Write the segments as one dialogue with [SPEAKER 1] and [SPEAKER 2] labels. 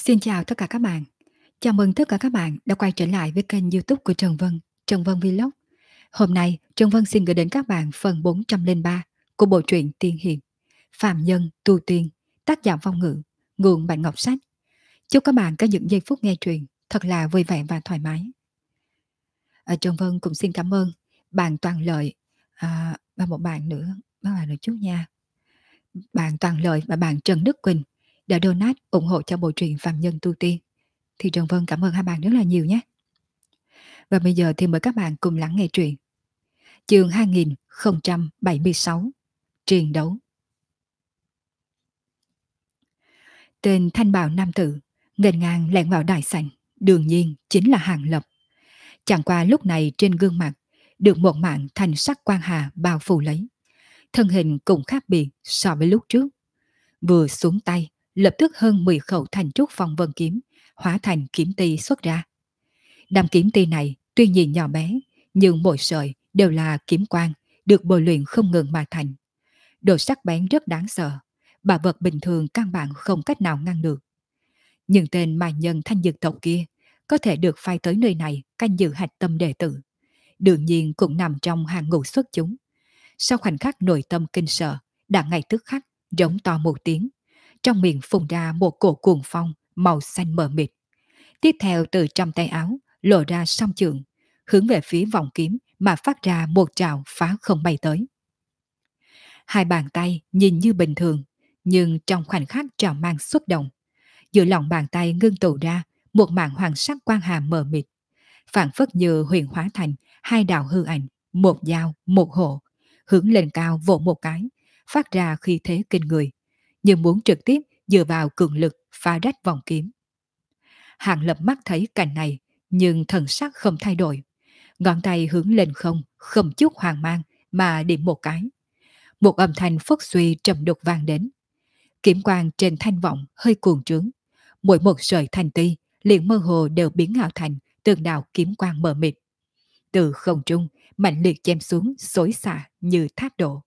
[SPEAKER 1] Xin chào tất cả các bạn. Chào mừng tất cả các bạn đã quay trở lại với kênh YouTube của Trần Vân Vlog. Hôm nay, Trần Vân xin gửi đến các bạn phần 403 của bộ truyện Tiên Hiền, Phạm Nhân Tu Tiên, tác giả Phong Ngữ, nguồn Bạch Ngọc Sách. Chúc các bạn có những giây phút nghe truyện thật là vui vẻ và thoải mái. Trần Vân cũng xin cảm ơn bạn Toàn Lợi và một bạn nữa, các bạn nữa chút nha. Bạn Toàn Lợi và bạn Trần Đức Quỳnh đã donate ủng hộ cho bộ truyện Phạm Nhân Tu Tiên. Thì Trần Vân cảm ơn hai bạn rất là nhiều nhé. Và bây giờ thì mời các bạn cùng lắng nghe truyện. Chương 2076, Triền đấu. Tên thanh bào nam tử nghênh ngang lẻn vào đại sảnh, đương nhiên chính là Hàng Lập. Chẳng qua lúc này trên gương mặt được một mảng thanh sắc quang hà bao phủ lấy, thân hình cũng khác biệt so với lúc trước. Vừa xuống tay, lập tức hơn 10 khẩu thành trúc phong vân kiếm hóa thành kiếm ti xuất ra. Đám kiếm ti này tuy nhìn nhỏ bé, nhưng mỗi sợi đều là kiếm quang, được bồi luyện không ngừng mà thành. Độ sắc bén rất đáng sợ, bà vật bình thường căn bản không cách nào ngăn được. Nhưng tên mà nhân thanh dược tộc kia có thể được phái tới nơi này canh giữ hạch tâm đệ tử, đương nhiên cũng nằm trong hàng ngũ xuất chúng. Sau khoảnh khắc nội tâm kinh sợ, đã ngay tức khắc giống to một tiếng, trong miệng phun ra một cổ cuồng phong màu xanh mờ mịt. Tiếp theo từ trong tay áo lộ ra song trường, hướng về phía vòng kiếm mà phát ra một trào phá không bay tới. Hai bàn tay nhìn như bình thường, nhưng trong khoảnh khắc trào mang xuất động, giữa lòng bàn tay ngưng tụ ra một mảng hoàng sắc quang hà mờ mịt, phản phất như huyền hóa thành hai đạo hư ảnh, một dao, một hộ, hướng lên cao vỗ một cái, phát ra khí thế kinh người, như muốn trực tiếp dựa vào cường lực phá rách vòng kiếm. Hàng Lập mắt thấy cảnh này, nhưng thần sắc không thay đổi. Ngón tay hướng lên không chút hoang mang, mà điểm một cái. Một âm thanh phất suy trầm đục vang đến. Kiếm quang trên thanh vọng hơi cuồng trướng. Mỗi một sợi thanh ti liền mơ hồ đều biến ảo thành từng đạo kiếm quang mờ mịt. Từ không trung, mạnh liệt chém xuống xối xả như thác đổ.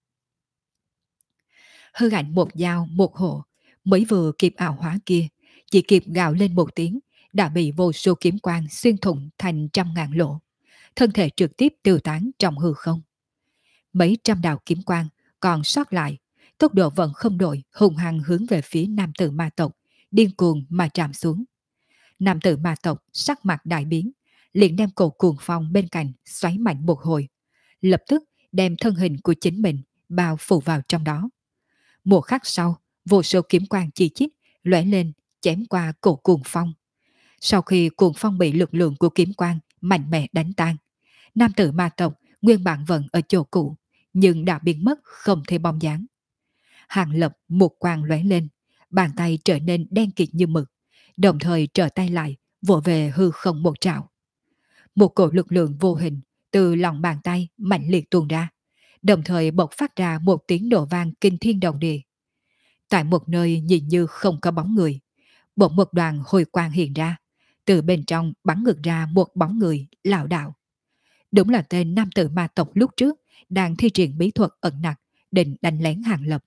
[SPEAKER 1] Hư ảnh một dao một hộ, mới vừa kịp ảo hóa kia, chỉ kịp gào lên một tiếng, đã bị vô số kiếm quang xuyên thủng thành trăm ngàn lỗ, thân thể trực tiếp tiêu tán trong hư không. Mấy trăm đạo kiếm quang còn sót lại, tốc độ vẫn không đổi, hùng hăng hướng về phía nam tử ma tộc, điên cuồng mà chạm xuống. Nam tử ma tộc sắc mặt đại biến, liền đem cổ cuồng phong bên cạnh xoáy mạnh một hồi, lập tức đem thân hình của chính mình bao phủ vào trong đó. Một khắc sau, vô số kiếm quang chi chít lóe lên, chém qua cổ cuồng phong. Sau khi cuồng phong bị lực lượng của kiếm quang mạnh mẽ đánh tan, nam tử ma tộc nguyên bản vẫn ở chỗ cũ, nhưng đã biến mất không thể bóng dáng. Hàng Lập một quang lóe lên, bàn tay trở nên đen kịt như mực, đồng thời trở tay lại, vỗ về hư không một trảo. Một cổ lực lượng vô hình từ lòng bàn tay mạnh liệt tuôn ra, đồng thời bộc phát ra một tiếng nổ vang kinh thiên động địa. Tại một nơi nhìn như không có bóng người, bỗng một đoàn hồi quang hiện ra, từ bên trong bắn ngược ra một bóng người lảo đảo. Đúng là tên nam tử ma tộc lúc trước đang thi triển bí thuật ẩn nặc, định đánh lén Hàng Lập.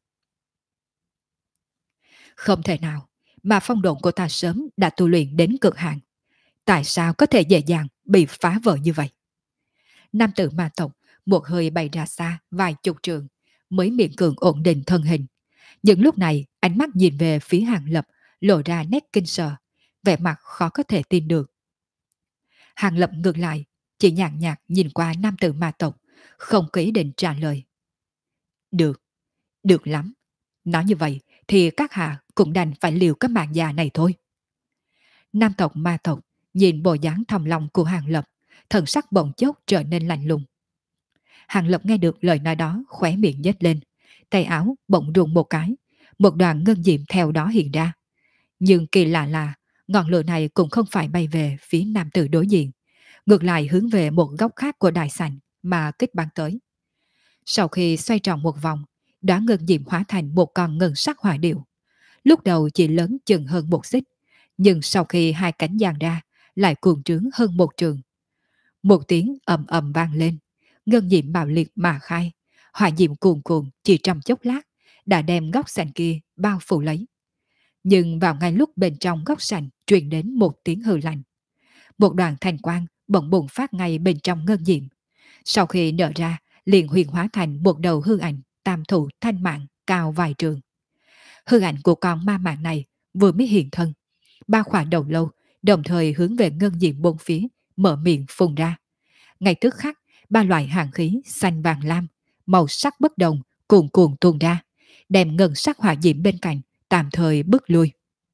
[SPEAKER 1] Không thể nào, mà phong độn của ta sớm đã tu luyện đến cực hạn. Tại sao có thể dễ dàng bị phá vỡ như vậy? Nam tử ma tộc một hơi bay ra xa vài chục trường, mới miễn cường ổn định thân hình. Nhưng lúc này ánh mắt nhìn về phía Hàng Lập lộ ra nét kinh sợ, vẻ mặt khó có thể tin được. Hàng Lập ngược lại, chỉ nhàn nhạt nhìn qua nam tử ma tộc, không có ý định trả lời. Được, được lắm. Nói như vậy thì các hạ cũng đành phải liều cái mạng già này thôi. Nam tộc ma tộc nhìn bộ dáng thòng lòng của Hàng Lập, thần sắc bỗng chốc trở nên lạnh lùng. Hàng Lập nghe được lời nói đó khóe miệng nhếch lên, tay áo bỗng rung một cái, một đoàn ngân diệm theo đó hiện ra. Nhưng kỳ lạ là ngọn lửa này cũng không phải bay về phía nam tử đối diện, ngược lại hướng về một góc khác của đại sảnh mà kích bắn tới. Sau khi xoay tròn một vòng, đóa ngân diệm hóa thành một con ngân sắc hỏa điệu. Lúc đầu chỉ lớn chừng hơn một xích, nhưng sau khi hai cánh dang ra, lại cuồng trướng hơn một trường. Một tiếng ầm ầm vang lên, ngân diệm bạo liệt mà khai, hỏa diệm cuồn cuộn chỉ trong chốc lát đã đem góc sàn kia bao phủ lấy. Nhưng vào ngay lúc bên trong góc sảnh truyền đến một tiếng hừ lạnh, một đoàn thanh quang bỗng bùng phát ngay bên trong ngân diệm. Sau khi nở ra, liền huyền hóa thành một đầu hư ảnh tam thủ thanh mạng cao vài trường. Hư ảnh của con ma mạng này vừa mới hiện thân, ba khỏa đầu lâu đồng thời hướng về ngân diệm bốn phía, mở miệng phun ra. Ngay tức khắc, ba loại hàng khí xanh vàng lam, màu sắc bất đồng cuồn cuộn tuôn ra, đem ngân sắc hỏa diễm bên cạnh tạm thời bước lui.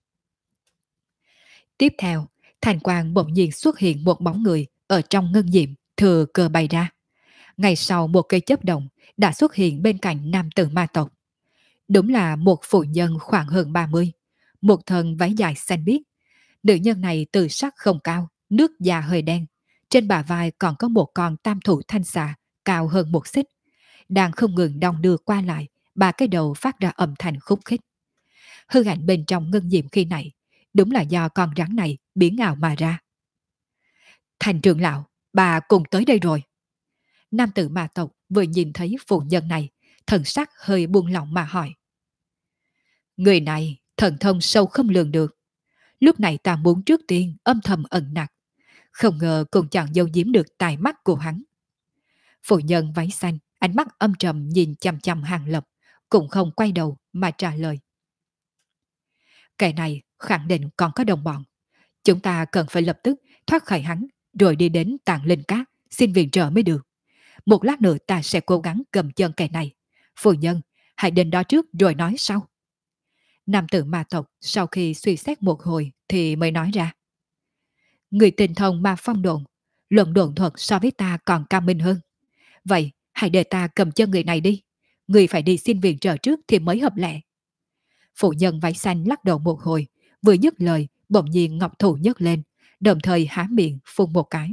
[SPEAKER 1] Tiếp theo, thành quang bỗng nhiên xuất hiện một bóng người ở trong ngân diệm thừa cơ bay ra. Ngay sau một cây chớp động đã xuất hiện bên cạnh nam tử ma tộc. Đúng là một phụ nhân khoảng hơn 30, một thân váy dài xanh biếc. Nữ nhân này từ sắc không cao, nước da hơi đen. Trên bả vai còn có một con tam thủ thanh xà cao hơn một xích, đang không ngừng đong đưa qua lại, ba cái đầu phát ra âm thanh khúc khích. Hư ảnh bên trong ngân diệm khi này, đúng là do con rắn này biến ảo mà ra. Thành trưởng lão, bà cùng tới đây rồi. Nam tử ma tộc vừa nhìn thấy phụ nhân này, thần sắc hơi buông lỏng mà hỏi. Người này thần thông sâu không lường được. Lúc này ta muốn trước tiên âm thầm ẩn nặc, không ngờ cũng chẳng giấu giếm được tài mắt của hắn. Phụ nhân váy xanh, ánh mắt âm trầm nhìn chằm chằm Hàng Lập, cũng không quay đầu mà trả lời. Kẻ này khẳng định còn có đồng bọn. Chúng ta cần phải lập tức thoát khỏi hắn, rồi đi đến Tàng Linh Cát, xin viện trợ mới được. Một lát nữa ta sẽ cố gắng cầm chân kẻ này. Phu nhân, hãy đến đó trước rồi nói sau. Nam tử ma tộc sau khi suy xét một hồi thì mới nói ra. Người tinh thông ma phong độn, luận độn thuật so với ta còn cao minh hơn. Vậy hãy để ta cầm chân người này đi. Người phải đi xin viện trợ trước thì mới hợp lệ. Phụ nhân váy xanh lắc đầu một hồi, vừa dứt lời bỗng nhiên ngọc thủ nhấc lên, đồng thời há miệng phun một cái.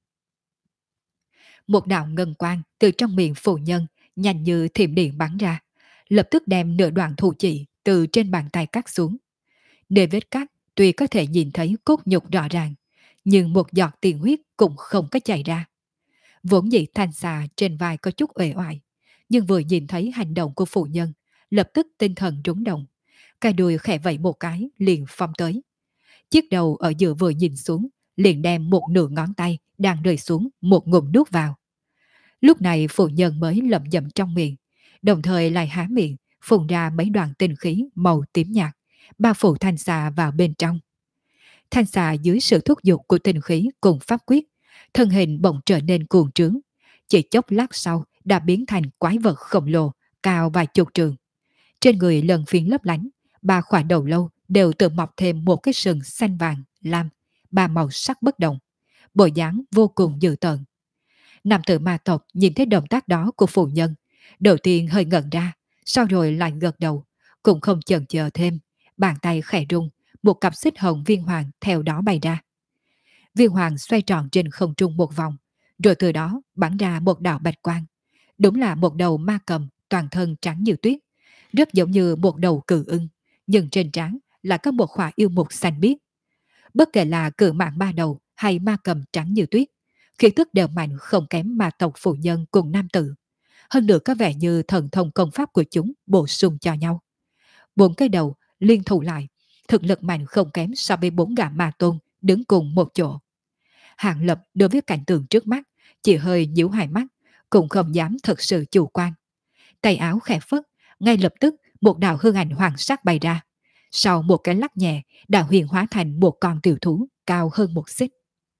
[SPEAKER 1] Một đạo ngân quang từ trong miệng phụ nhân nhanh như thiểm điện bắn ra, lập tức đem nửa đoạn thủ chỉ từ trên bàn tay cắt xuống. Nơi vết cắt tuy có thể nhìn thấy cốt nhục rõ ràng, nhưng một giọt tiền huyết cũng không có chảy ra. Vốn dĩ thanh xà trên vai có chút uể oải, nhưng vừa nhìn thấy hành động của phụ nhân, lập tức tinh thần rúng động. Cái đuôi khẽ vẫy một cái liền phong tới. Chiếc đầu ở giữa vừa nhìn xuống, liền đem một nửa ngón tay đang rơi xuống một ngụm nuốt vào. Lúc này phụ nhân mới lẩm nhẩm trong miệng, đồng thời lại há miệng, phun ra mấy đoàn tinh khí màu tím nhạt, bao phủ thanh xà vào bên trong. Thanh xà dưới sự thúc giục của tinh khí cùng pháp quyết, thân hình bỗng trở nên cuồng trướng. Chỉ chốc lát sau đã biến thành quái vật khổng lồ, cao vài chục trường. Trên người lần phiến lấp lánh, ba khỏa đầu lâu đều tự mọc thêm một cái sừng xanh vàng, lam, ba màu sắc bất đồng. Bộ dáng vô cùng dữ tợn. Nam tử ma tộc nhìn thấy động tác đó của phụ nhân, đầu tiên hơi ngẩn ra, sau rồi lại gật đầu, cũng không chần chờ thêm, bàn tay khẽ rung, một cặp xích hồng viên hoàng theo đó bay ra. Viên hoàng xoay tròn trên không trung một vòng, rồi từ đó bắn ra một đạo bạch quang. Đúng là một đầu ma cầm toàn thân trắng như tuyết, rất giống như một đầu cự ưng, nhưng trên trán là có một khỏa yêu mục xanh biếc. Bất kể là cự mạng ba đầu hay ma cầm trắng như tuyết, khí tức đều mạnh không kém ma tộc phụ nhân cùng nam tử. Hơn nữa có vẻ như thần thông công pháp của chúng bổ sung cho nhau. Bốn cái đầu liên thủ lại, thực lực mạnh không kém so với bốn gã ma tôn đứng cùng một chỗ. Hàng Lập đối với cảnh tượng trước mắt chỉ hơi nhíu hai mắt, cũng không dám thật sự chủ quan. Tay áo khẽ phất, ngay lập tức một đạo hương ảnh hoàng sắc bay ra. Sau một cái lắc nhẹ, đã huyền hóa thành một con tiểu thú cao hơn một xích.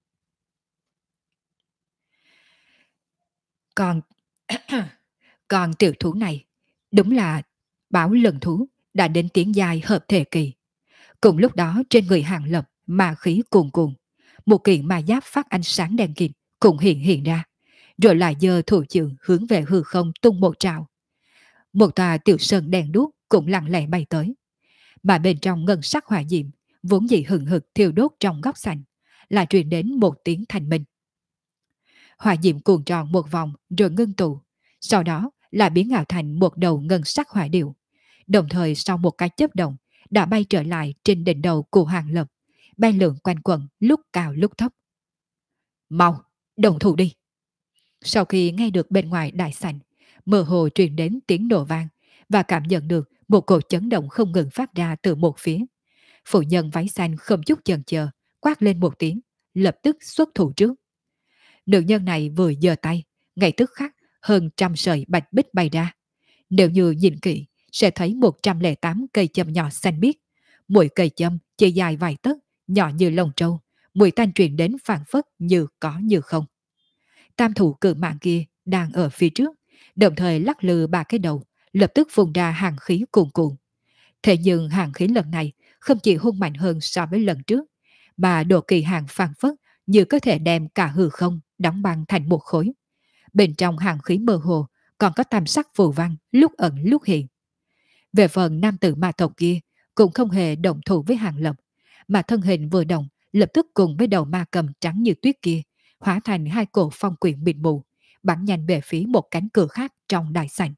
[SPEAKER 1] Còn còn tiểu thú này đúng là Bảo Lần thú đã đến tiếng dài hợp thể kỳ. Cùng lúc đó trên người Hàng Lập ma khí cuồn cuộn, một kiện ma giáp phát ánh sáng đen kịt cũng hiện ra, rồi lại giơ thủ trưởng hướng về hư không tung một trào. Một tòa tiểu sơn đen đuốc cũng lặng lẽ bay tới, mà bên trong ngân sắc hỏa diệm vốn dĩ hừng hực thiêu đốt trong góc sành, lại truyền đến một tiếng thanh minh. Hỏa diệm cuồn tròn một vòng rồi ngưng tụ, sau đó lại biến ảo thành một đầu ngân sắc hỏa điệu, đồng thời sau một cái chớp động đã bay trở lại trên đỉnh đầu của Hàng Lập, bay lượn quanh quẩn lúc cao lúc thấp. Mau, đồng thủ đi! Sau khi nghe được bên ngoài đại sảnh mơ hồ truyền đến tiếng nổ vang và cảm nhận được một cổ chấn động không ngừng phát ra từ một phía, Phụ nhân váy xanh không chút chần chờ, quát lên một tiếng, lập tức xuất thủ trước. Nữ nhân này vừa giơ tay, ngay tức khắc hơn trăm sợi bạch bích bay ra. Nếu như nhìn kỹ, sẽ thấy 108 cây châm nhỏ xanh biếc. Mỗi cây châm chỉ dài vài tấc, nhỏ như lông trâu, mùi tanh truyền đến phảng phất như có như không. Tam thủ cự mạng kia đang ở phía trước, đồng thời lắc lư ba cái đầu, lập tức phun ra hàng khí cuồn cuộn. Thế nhưng hàng khí lần này không chỉ hung mạnh hơn so với lần trước, mà độ kỳ hàng phảng phất như có thể đem cả hư không đóng băng thành một khối. Bên trong hàng khí mơ hồ còn có tam sắc phù văn lúc ẩn lúc hiện. Về phần nam tử ma tộc kia cũng không hề động thủ với Hàng Lập, mà thân hình vừa động lập tức cùng với đầu ma cầm trắng như tuyết kia hóa thành hai cổ phong quyển mịt mù, bắn nhanh về phía một cánh cửa khác trong đại sảnh.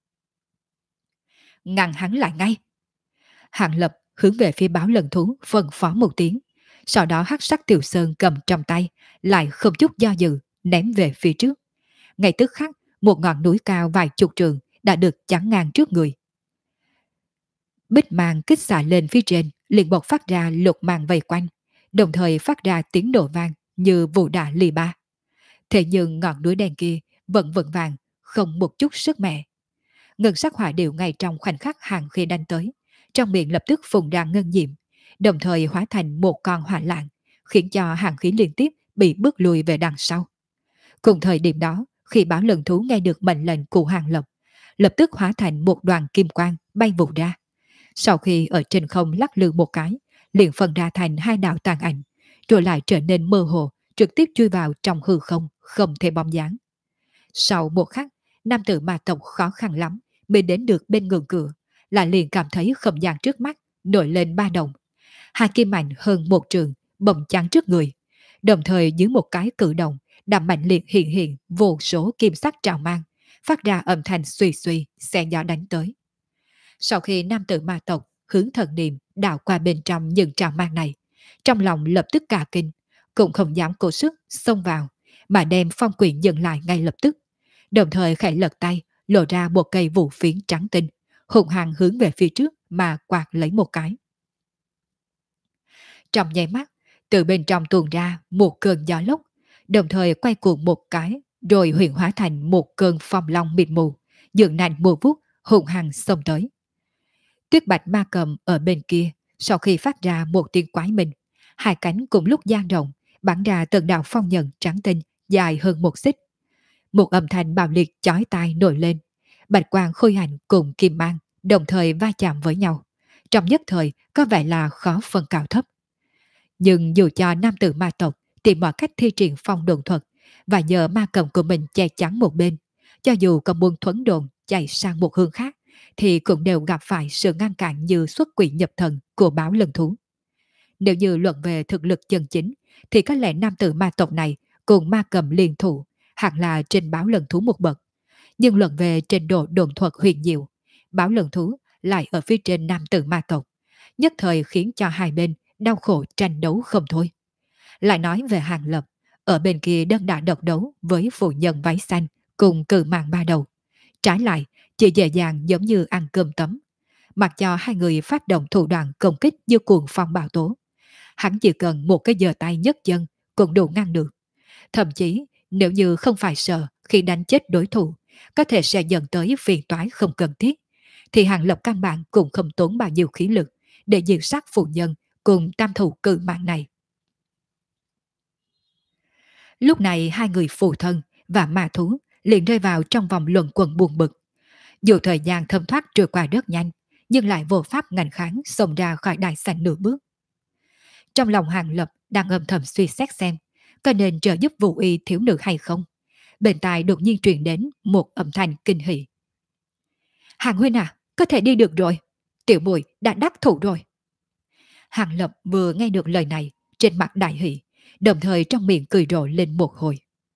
[SPEAKER 1] Ngăn hắn lại ngay! Hàng Lập hướng về phía báo lần thú phân phó một tiếng, sau đó hắc sắc tiểu sơn cầm trong tay lại không chút do dự ném về phía trước. Ngay tức khắc một ngọn núi cao vài chục trường đã được chắn ngang trước người. Bích màng kích xạ lên phía trên liền bộc phát ra lục màng vây quanh, đồng thời phát ra tiếng nổ vang như vụ đả lì ba. Thế nhưng ngọn núi đen kia vẫn vững vàng, không một chút sức mẻ. Ngân sắc hỏa điệu ngay trong khoảnh khắc hàng khi đánh tới, trong miệng lập tức phun ra ngân diệm, đồng thời hóa thành một con hỏa lạng, khiến cho hàng khí liên tiếp bị bước lùi về đằng sau. Cùng thời điểm đó, khi báo lần thú nghe được mệnh lệnh của Hàng Lập, lập tức hóa thành một đoàn kim quang bay vụt ra. Sau khi ở trên không lắc lư một cái, liền phân ra thành hai đạo tàn ảnh, rồi lại trở nên mơ hồ, trực tiếp chui vào trong hư không, không thể bóng dáng. Sau một khắc, nam tử ma tộc khó khăn lắm mới đến được bên ngưỡng cửa, là liền cảm thấy không gian trước mắt nổi lên ba động. Hai kim ảnh hơn một trường bỗng chắn trước người, đồng thời dưới một cái cử động, đàm mạnh liệt hiện hiện vô số kim sắc trào mang, phát ra âm thanh suy suy, xé gió đánh tới. Sau khi nam tử ma tộc hướng thần niệm đảo qua bên trong những trào mang này, trong lòng lập tức cả kinh, cũng không dám cố sức xông vào, mà đem phong quyển dừng lại ngay lập tức, đồng thời khẽ lật tay lộ ra một cây vũ phiến trắng tinh, hùng hăng hướng về phía trước mà quạt lấy một cái. Trong nháy mắt, từ bên trong tuôn ra một cơn gió lốc, đồng thời quay cuồng một cái, rồi huyền hóa thành một cơn phong long mịt mù, dựng nành mùa vút, hùng hăng xông tới. Tuyết bạch ma cầm ở bên kia, sau khi phát ra một tiếng quái minh, hai cánh cùng lúc dang rộng, bắn ra từng đạo phong nhận trắng tinh, dài hơn một xích. Một âm thanh bạo liệt chói tai nổi lên, bạch quang khôi hành cùng kim mang, đồng thời va chạm với nhau. Trong nhất thời có vẻ là khó phân cao thấp. Nhưng dù cho nam tử ma tộc tìm mọi cách thi triển phong đồn thuật và nhờ ma cầm của mình che chắn một bên, cho dù có muốn thuấn đồn chạy sang một hướng khác, thì cũng đều gặp phải sự ngăn cản như xuất quỷ nhập thần của báo lần thú. Nếu như luận về thực lực chân chính, thì có lẽ nam tử ma tộc này cùng ma cầm liên thủ, hẳn là trên báo lần thú một bậc. Nhưng luận về trình độ đồn thuật huyền diệu, báo lần thú lại ở phía trên nam tử ma tộc, nhất thời khiến cho hai bên đau khổ tranh đấu không thôi. Lại nói về Hàng Lập, ở bên kia đơn đả độc đấu với phụ nhân váy xanh cùng cự mạng ba đầu. Trái lại, chỉ dễ dàng giống như ăn cơm tấm. Mặc cho hai người phát động thủ đoạn công kích như cuồng phong bạo tố, hắn chỉ cần một cái giơ tay nhấc chân cũng đủ ngăn được. Thậm chí, nếu như không phải sợ khi đánh chết đối thủ, có thể sẽ dẫn tới phiền toái không cần thiết, thì Hàng Lập căn bản cũng không tốn bao nhiêu khí lực để diệt sát phụ nhân cùng tam thủ cự mạng này. Lúc này hai người phù thân và ma thú liền rơi vào trong vòng luẩn quẩn buồn bực. Dù thời gian thấm thoát trôi qua rất nhanh, nhưng lại vô pháp ngăn kháng xông ra khỏi đại sảnh nửa bước. Trong lòng Hàng Lập đang âm thầm suy xét xem có nên trợ giúp Vũ Y thiếu nữ hay không. Bên tai đột nhiên truyền đến một âm thanh kinh hỉ. Hàng huynh à, có thể đi được rồi. Tiểu Bùi đã đắc thủ rồi. Hàng Lập vừa nghe được lời này, trên mặt đại hỷ, đồng thời trong miệng cười rộ lên một hồi.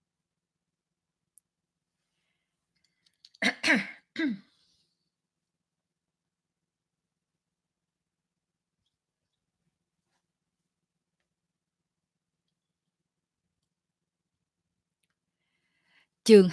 [SPEAKER 1] Chương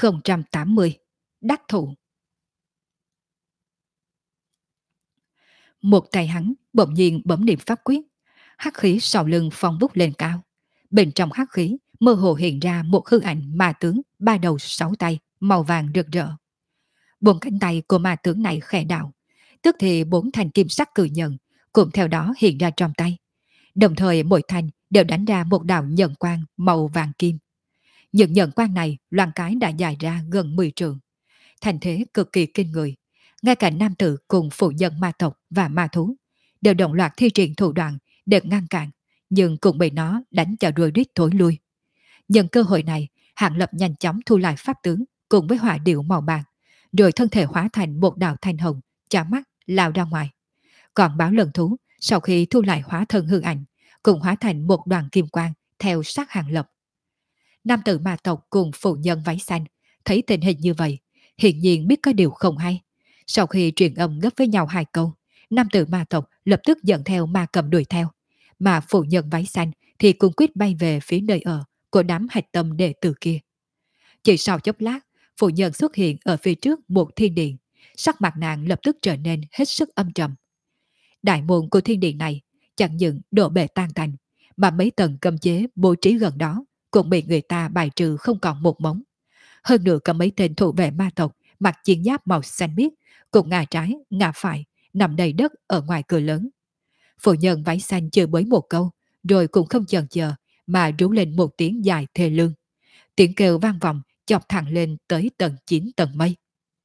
[SPEAKER 1] 2080 Đắc thủ. Một tay hắn bỗng nhiên bấm niệm pháp quyết, hắc khí sau lưng phong bút lên cao. Bên trong hắc khí mơ hồ hiện ra một hư ảnh ma tướng ba đầu sáu tay, màu vàng rực rỡ. Bốn cánh tay của ma tướng này khẽ đạo, tức thì bốn thanh kim sắc cự nhận cũng theo đó hiện ra trong tay. Đồng thời mỗi thanh đều đánh ra một đạo nhận quang màu vàng kim. Những nhận quang này loan cái đã dài ra gần 10 trượng. Thành thế cực kỳ kinh người. Ngay cả nam tử cùng phụ nhân ma tộc và ma thú đều đồng loạt thi triển thủ đoạn để ngăn cản, nhưng cũng bị nó đánh cho đuôi rít thối lui. Nhân cơ hội này, Hạng Lập nhanh chóng thu lại pháp tướng cùng với hỏa điệu màu bạc, rồi thân thể hóa thành một đạo thanh hồng, chả mắt lao ra ngoài. Còn báo lần thú, sau khi thu lại hóa thân hư ảnh, cũng hóa thành một đoàn kim quang theo sát Hạng Lập. Nam tử ma tộc cùng phụ nhân váy xanh thấy tình hình như vậy, hiển nhiên biết có điều không hay. Sau khi truyền âm gấp với nhau hai câu, nam tử ma tộc lập tức dẫn theo ma cầm đuổi theo, mà phụ nhân váy xanh thì cùng quyết bay về phía nơi ở của đám hạch tâm đệ tử kia. Chỉ sau chốc lát, phụ nhân xuất hiện ở phía trước một thiên điện, sắc mặt nàng lập tức trở nên hết sức âm trầm. Đại môn của thiên điện này chẳng những đổ bể tan tành, mà mấy tầng cấm chế bố trí gần đó cũng bị người ta bài trừ không còn một móng. Hơn nữa có mấy tên thủ vệ ma tộc mặc chiến giáp màu xanh biếc, cùng ngả trái, ngả phải, nằm đầy đất ở ngoài cửa lớn. Phụ nhân váy xanh chửi bới một câu, rồi cũng không chần chờ mà rú lên một tiếng dài thê lương. Tiếng kêu vang vọng chọc thẳng lên tới tầng 9 tầng mây.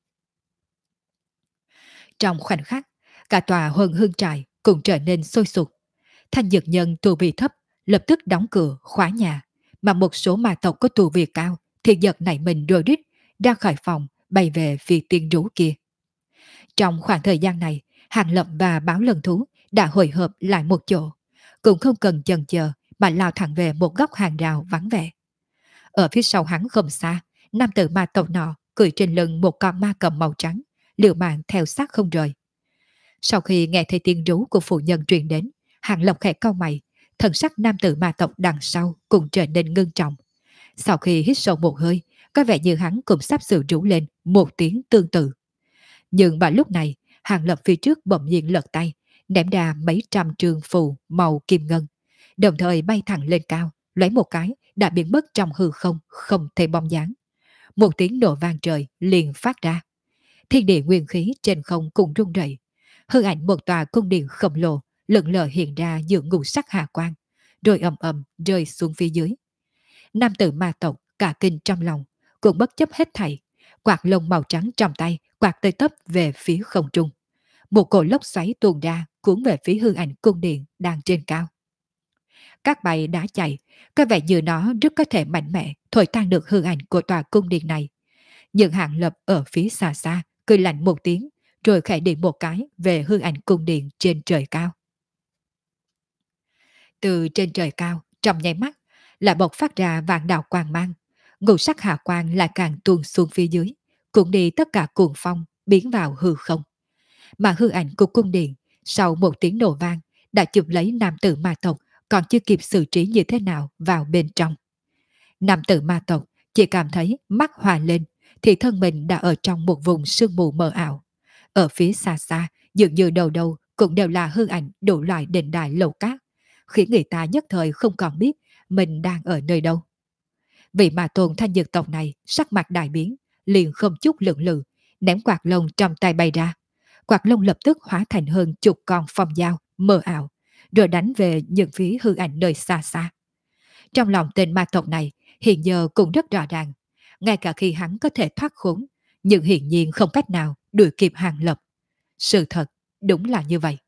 [SPEAKER 1] Trong khoảnh khắc, cả tòa huân hương trại cũng trở nên sôi sục. Thanh dược nhân tu vi thấp lập tức đóng cửa khóa nhà, mà một số ma tộc có tu vi cao thì giật nảy mình rồi rít ra khỏi phòng bay về phía tiên rú kia. Trong khoảng thời gian này, Hàng Lập và Báo Lần Thú đã hội hợp lại một chỗ, cũng không cần chần chờ mà lao thẳng về một góc hàng rào vắng vẻ. Ở phía sau hắn không xa, nam tử ma tộc nọ cười trên lưng một con ma cầm màu trắng, liều mạng theo sát không rời. Sau khi nghe thấy tiếng rú của phụ nhân truyền đến, Hàng Lập khẽ cau mày, thần sắc nam tử ma tộc đằng sau cũng trở nên ngưng trọng. Sau khi hít sâu một hơi, có vẻ như hắn cũng sắp sửa rú lên một tiếng tương tự. Nhưng vào lúc này, Hàng Lập phía trước bỗng nhiên lật tay, ném ra mấy trăm trường phù màu kim ngân, đồng thời bay thẳng lên cao, lóe một cái đã biến mất trong hư không, không thể bóng dáng. Một tiếng nổ vang trời liền phát ra. Thiên địa nguyên khí trên không cùng rung rẩy. Hư ảnh một tòa cung điện khổng lồ lững lờ hiện ra giữa ngũ sắc hà quang, rồi ầm ầm rơi xuống phía dưới. Nam tử ma tộc cả kinh trong lòng, cũng bất chấp hết thảy, quạt lông màu trắng trong tay quạt tới tấp về phía không trung. Một cỗ lốc xoáy tuôn ra cuốn về phía hư ảnh cung điện đang trên cao. Các bay đã chạy, có vẻ như nó rất có thể mạnh mẽ thổi tan được hư ảnh của tòa cung điện này. Nhưng Hạng Lập ở phía xa xa cười lạnh một tiếng, rồi khẽ điểm một cái về hư ảnh cung điện trên trời cao. Từ trên trời cao, trong nháy mắt, lại bộc phát ra vạn đạo quang mang. Ngũ sắc hạ quang lại càng tuôn xuống phía dưới, cũng đi tất cả cuồng phong, biến vào hư không. Mà hư ảnh của cung điện, sau một tiếng nổ vang, đã chụp lấy nam tử ma tộc, còn chưa kịp xử trí như thế nào vào bên trong. Nam tử ma tộc chỉ cảm thấy mắt hòa lên, thì thân mình đã ở trong một vùng sương mù mờ ảo. Ở phía xa xa, dường như đầu đầu cũng đều là hư ảnh đủ loại đền đài lầu cát, khiến người ta nhất thời không còn biết mình đang ở nơi đâu. Vị mà tôn thanh dược tộc này sắc mặt đại biến, liền không chút lượng lự, ném quạt lông trong tay bay ra. Quạt lông lập tức hóa thành hơn chục con phong dao mờ ảo, rồi đánh về những phía hư ảnh nơi xa xa. Trong lòng tên ma tộc này hiện giờ cũng rất rõ ràng, ngay cả khi hắn có thể thoát khốn, nhưng hiển nhiên không cách nào đuổi kịp Hàng Lập. Sự thật đúng là như vậy.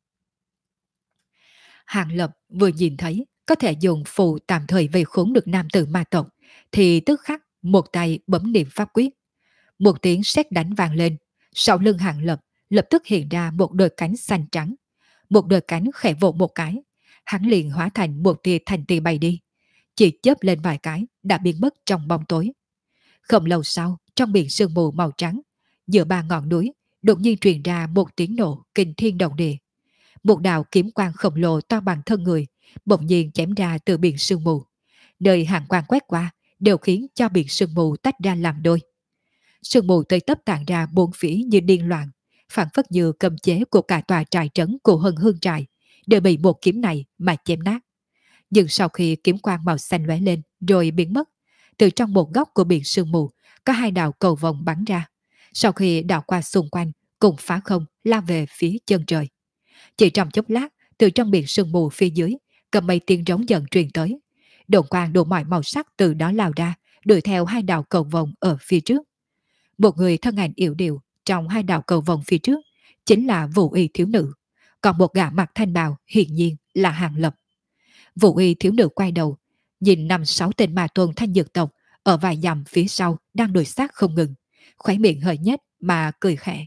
[SPEAKER 1] Hàng Lập vừa nhìn thấy có thể dùng phù tạm thời vây khốn được nam tử ma tộc, thì tức khắc một tay bấm niệm pháp quyết. Một tiếng sét đánh vang lên, sau lưng Hàng Lập lập tức hiện ra một đôi cánh xanh trắng. Một đôi cánh khẽ vỗ một cái, hắn liền hóa thành một tia thành tia bay đi. Chỉ chớp lên vài cái đã biến mất trong bóng tối. Không lâu sau, trong biển sương mù màu trắng, giữa ba ngọn núi, đột nhiên truyền ra một tiếng nổ kinh thiên động địa. Một đạo kiếm quang khổng lồ to bằng thân người, bỗng nhiên chém ra từ biển sương mù. Nơi hàng quang quét qua, đều khiến cho biển sương mù tách ra làm đôi. Sương mù tơi tấp tản ra bốn phía như điên loạn, phản phất như cầm chế của cả tòa trại trấn của Hân Hương trại đều bị một kiếm này mà chém nát. Nhưng sau khi kiếm quang màu xanh lóe lên rồi biến mất, từ trong một góc của biển sương mù có hai đạo cầu vồng bắn ra. Sau khi đảo qua xung quanh, cùng phá không lao về phía chân trời. Chỉ trong chốc lát, từ trong biển sương mù phía dưới, cầm mây tiếng rống dần truyền tới. Đồn quang đủ mọi màu sắc từ đó lao ra, đuổi theo hai đạo cầu vồng ở phía trước. Một người thân ảnh yểu điệu trong hai đạo cầu vồng phía trước chính là Vũ Y thiếu nữ, còn một gã mặc thanh bào hiển nhiên là Hàng Lập. Vũ Y thiếu nữ quay đầu, nhìn 5-6 tên ma tôn thanh dược tộc ở vài dặm phía sau đang đuổi sát không ngừng, khóe miệng hơi nhếch mà cười khẽ.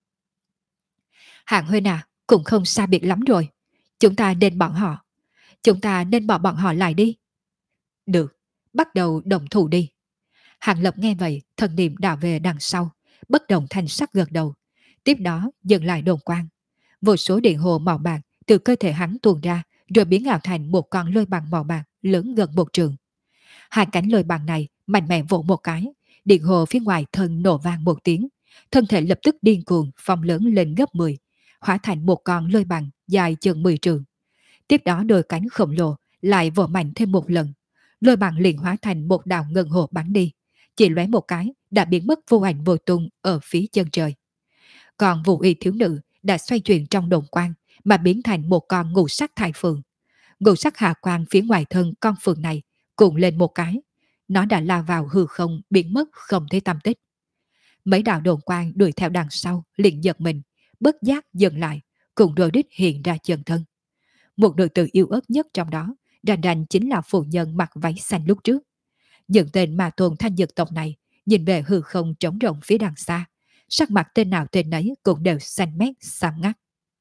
[SPEAKER 1] Hạng huynh à, cũng không xa biệt lắm rồi. Chúng ta nên bọn họ. Chúng ta nên bỏ bọn họ lại đi. Được, bắt đầu động thủ đi. Hàng Lập nghe vậy, thần niệm đảo về đằng sau, bất động thanh sắc gật đầu. Tiếp đó dừng lại đồn quang. Vô số điện hồ màu bạc từ cơ thể hắn tuôn ra, rồi biến ảo thành một con lôi bằng màu bạc lớn gần một trường. Hai cánh lôi bằng này mạnh mẽ vỗ một cái, điện hồ phía ngoài thân nổ vang một tiếng, thân thể lập tức điên cuồng phóng lớn lên gấp 10, hóa thành một con lôi bằng dài chừng 10 trường. Tiếp đó đôi cánh khổng lồ lại vỗ mạnh thêm một lần, lôi bằng liền hóa thành một đạo ngân hồ bắn đi, chỉ lóe một cái đã biến mất vô ảnh vô tung ở phía chân trời. Còn Vũ Y thiếu nữ đã xoay chuyển trong đồn quang mà biến thành một con ngũ sắc thải phượng. Ngũ sắc hạ quang phía ngoài thân con phượng này cuộn lên một cái, nó đã lao vào hư không biến mất không thấy tăm tích. Mấy đạo đồn quang đuổi theo đằng sau liền giật mình, bất giác dừng lại, cùng đôi đích hiện ra chân thân. Một nữ tử yêu ớt nhất trong đó, rành rành chính là phụ nhân mặc váy xanh lúc trước. Những tên ma tôn thanh dược tộc này nhìn về hư không trống rộng phía đằng xa, sắc mặt tên nào tên nấy cũng đều xanh mét xám ngắt.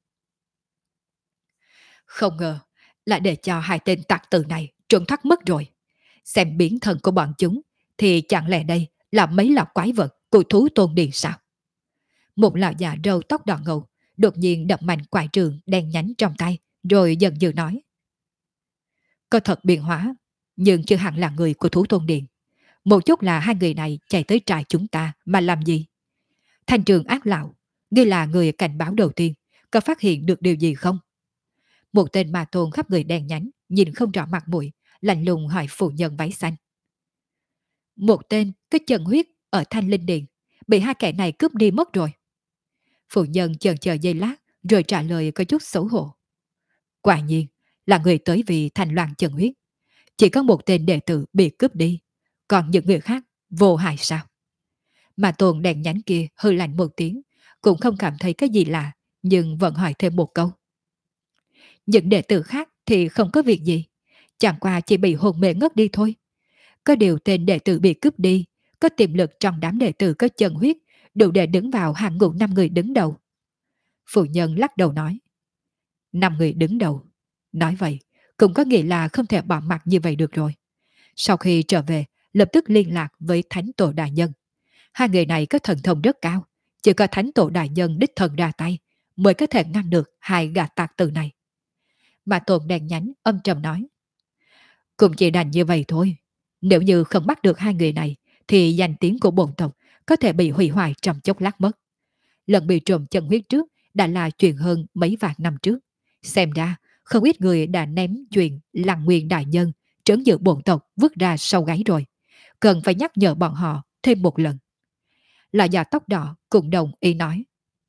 [SPEAKER 1] Không ngờ lại để cho hai tên tặc tử này trốn thoát mất rồi. Xem biến thần của bọn chúng thì chẳng lẽ đây là mấy lão quái vật của thú tôn điện sao? Một lão già râu tóc đỏ ngầu đột nhiên đập mạnh quải trường đen nhánh trong tay, rồi dần dừ nói: có thật biến hóa, nhưng chưa hẳn là người của thú tôn điện. Một chút là hai người này chạy tới trại chúng ta mà làm gì? Thanh trường ác lão, ngươi là người cảnh báo đầu tiên, có phát hiện được điều gì không? Một tên ma tôn khắp người đen nhánh, nhìn không rõ mặt mũi, lạnh lùng hỏi phụ nhân váy xanh. Một tên có chân huyết ở Thanh Linh Điện, bị hai kẻ này cướp đi mất rồi. Phụ nhân chần chờ giây lát, rồi trả lời có chút xấu hổ. Quả nhiên, là người tới vì thành loạn chân huyết. Chỉ có một tên đệ tử bị cướp đi, còn những người khác vô hại sao? Mà tôn đèn nhánh kia hư lạnh một tiếng, cũng không cảm thấy cái gì lạ, nhưng vẫn hỏi thêm một câu. Những đệ tử khác thì không có việc gì, chẳng qua chỉ bị hôn mê ngất đi thôi. Có điều tên đệ tử bị cướp đi, có tiềm lực trong đám đệ tử có chân huyết, đủ để đứng vào hàng ngũ 5 người đứng đầu. Phụ nhân lắc đầu nói. 5 người đứng đầu. Nói vậy, cũng có nghĩa là không thể bỏ mặc như vậy được rồi. Sau khi trở về, lập tức liên lạc với Thánh Tổ Đại Nhân. Hai người này có thần thông rất cao, chỉ có Thánh Tổ Đại Nhân đích thần ra tay mới có thể ngăn được hai gã tạc tử này. Mà Tôn đèn nhánh âm trầm nói. Cũng chỉ đành như vậy thôi. Nếu như không bắt được hai người này, thì danh tiếng của bổn tộc có thể bị hủy hoại trong chốc lát mất. Lần bị trộm chân huyết trước đã là chuyện hơn mấy vạn năm trước. Xem ra, không ít người đã ném chuyện Lăng Nguyên Đại Nhân trấn giữ bổn tộc vứt ra sau gáy rồi. Cần phải nhắc nhở bọn họ thêm một lần. Là già tóc đỏ cũng đồng ý nói.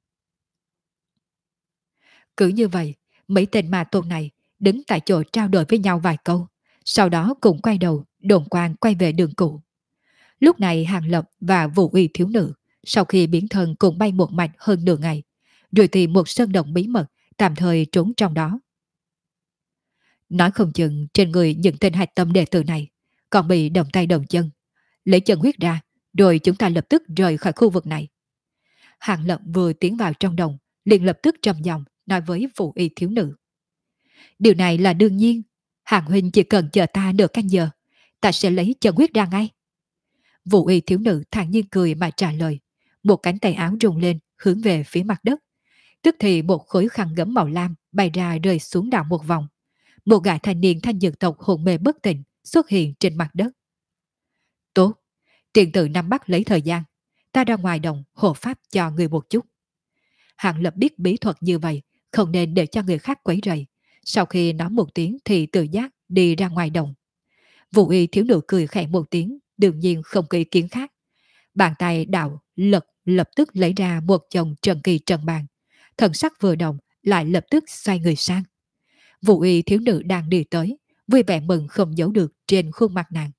[SPEAKER 1] Cứ như vậy, mấy tên ma tôn này đứng tại chỗ trao đổi với nhau vài câu, sau đó cùng quay đầu đồn quang quay về đường cũ. Lúc này Hàng Lập và Vũ Y thiếu nữ sau khi biến thân cùng bay một mạch hơn nửa ngày, rồi tìm một sơn động bí mật tạm thời trốn trong đó. Nói không chừng trên người những tên hạch tâm đệ tử này còn bị động tay động chân. Lấy chân huyết ra, rồi chúng ta lập tức rời khỏi khu vực này. Hàng Lập vừa tiến vào trong đồng, liền lập tức trầm giọng nói với Vũ Y thiếu nữ. Điều này là đương nhiên. Hàng huynh chỉ cần chờ ta nửa canh giờ, ta sẽ lấy chân huyết ra ngay. Vũ Y thiếu nữ thản nhiên cười mà trả lời, một cánh tay áo rung lên hướng về phía mặt đất. Tức thì một khối khăn gấm màu lam bay ra rơi xuống đảo một vòng. Một gã thanh niên thanh dược tộc hồn mê bất tỉnh xuất hiện trên mặt đất. Tốt, tiền tử Nam Bắc lấy thời gian, ta ra ngoài đồng hộ pháp cho người một chút. Hàng Lập biết bí thuật như vậy, không nên để cho người khác quấy rầy. Sau khi nói một tiếng thì tự giác đi ra ngoài đồng. Vũ y thiếu nữ cười khẽ một tiếng, đương nhiên không có ý kiến khác. Bàn tay đạo lật lập tức lấy ra một chồng trần kỳ trần bàn. Thần sắc vừa động, lại lập tức xoay người sang. Vũ y thiếu nữ đang đi tới, vui vẻ mừng không giấu được trên khuôn mặt nàng.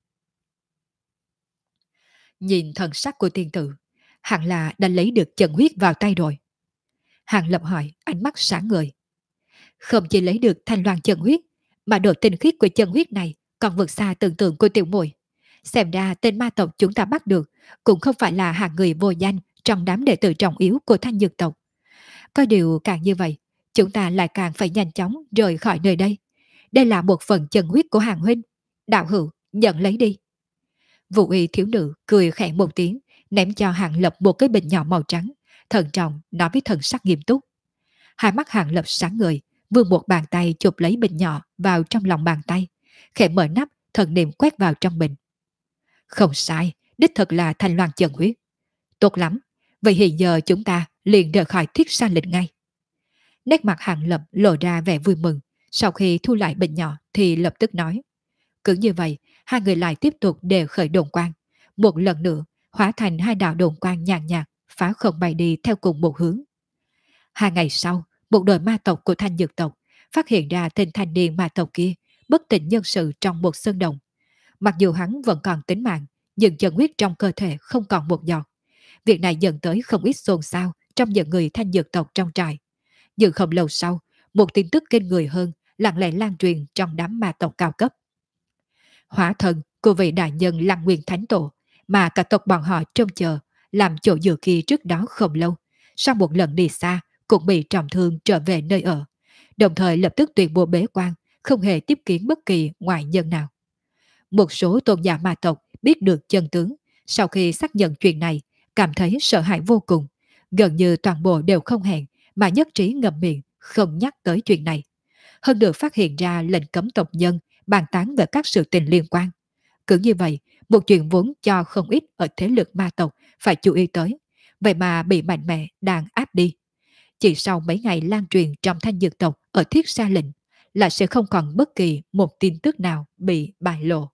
[SPEAKER 1] Nhìn thần sắc của tiên tử, hẳn là đã lấy được chân huyết vào tay rồi. Hàng Lập hỏi, ánh mắt sáng ngời. Không chỉ lấy được thanh loan chân huyết, mà độ tinh khiết của chân huyết này còn vượt xa tưởng tượng của tiểu muội. Xem ra tên ma tộc chúng ta bắt được cũng không phải là hạng người vô danh trong đám đệ tử trọng yếu của Thanh Dược tộc. Có điều càng như vậy, chúng ta lại càng phải nhanh chóng rời khỏi nơi đây. Đây là một phần chân huyết của Hàng huynh. Đạo hữu, nhận lấy đi. Vũ y thiếu nữ cười khẽ một tiếng, ném cho Hàng Lập một cái bình nhỏ màu trắng, thận trọng nói với thần sắc nghiêm túc. Hai mắt Hàng Lập sáng ngời, vươn một bàn tay chụp lấy bình nhỏ vào trong lòng bàn tay, khẽ mở nắp, thần niệm quét vào trong bình. Không sai, đích thực là thanh loan chân huyết. Tốt lắm, vậy hiện giờ chúng ta liền rời khỏi Thiết Sa Lịch ngay. Nét mặt Hàng Lập lộ ra vẻ vui mừng, sau khi thu lại bình nhỏ thì lập tức nói. Cứ như vậy, hai người lại tiếp tục đề khởi đồn quang. Một lần nữa, hóa thành hai đạo đồn quang nhàn nhạt, phá không bay đi theo cùng một hướng. 2 ngày sau, một đội ma tộc của Thanh Dược tộc phát hiện ra tên thanh niên ma tộc kia bất tỉnh nhân sự trong một sơn đồng. Mặc dù hắn vẫn còn tính mạng, nhưng chân huyết trong cơ thể không còn một giọt. Việc này dẫn tới không ít xôn xao trong những người Thanh Dược tộc trong trại. Nhưng không lâu sau, một tin tức kinh người hơn lặng lẽ lan truyền trong đám ma tộc cao cấp. Hóa thân của vị đại nhân Lăng Nguyên Thánh Tổ mà cả tộc bọn họ trông chờ làm chỗ dựa kia trước đó không lâu, sau một lần đi xa cũng bị trọng thương trở về nơi ở, đồng thời lập tức tuyên bố bế quan, không hề tiếp kiến bất kỳ ngoại nhân nào. Một số tôn giả ma tộc biết được chân tướng, sau khi xác nhận chuyện này, cảm thấy sợ hãi vô cùng, gần như toàn bộ đều không hẹn mà nhất trí ngậm miệng không nhắc tới chuyện này. Hơn được phát hiện ra lệnh cấm tộc nhân bàn tán về các sự tình liên quan. Cứ như vậy, một chuyện vốn cho không ít ở thế lực ma tộc phải chú ý tới, vậy mà bị mạnh mẽ đang áp đi. Chỉ sau mấy ngày lan truyền trong Thanh Dược tộc ở Thiết Sa Lệnh là sẽ không còn bất kỳ một tin tức nào bị bại lộ.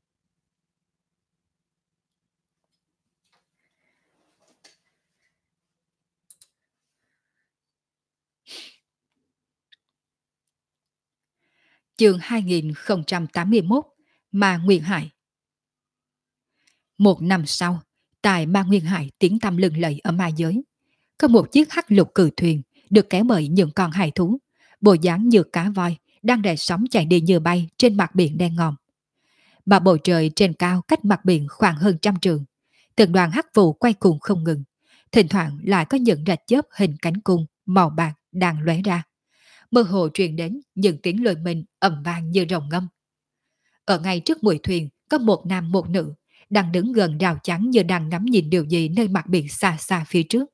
[SPEAKER 1] Chương 2081 Ma Nguyên Hải. Một năm sau, tại Ma Nguyên Hải tiếng tăm lừng lẫy ở ma giới, có một chiếc hắc lục cự thuyền được kéo bởi những con hải thú, bộ dáng như cá voi đang đè sóng chạy đi như bay trên mặt biển đen ngòm. Mà bầu trời trên cao cách mặt biển khoảng hơn 100 trượng, từng đoàn hắc vụ quay cuồng không ngừng, thỉnh thoảng lại có những rạch chớp hình cánh cung màu bạc đang lóe ra. Mơ hồ truyền đến những tiếng lôi mình ầm vang như rồng ngâm. Ở ngay trước mũi thuyền có một nam một nữ đang đứng gần rào chắn như đang ngắm nhìn điều gì nơi mặt biển xa xa phía trước.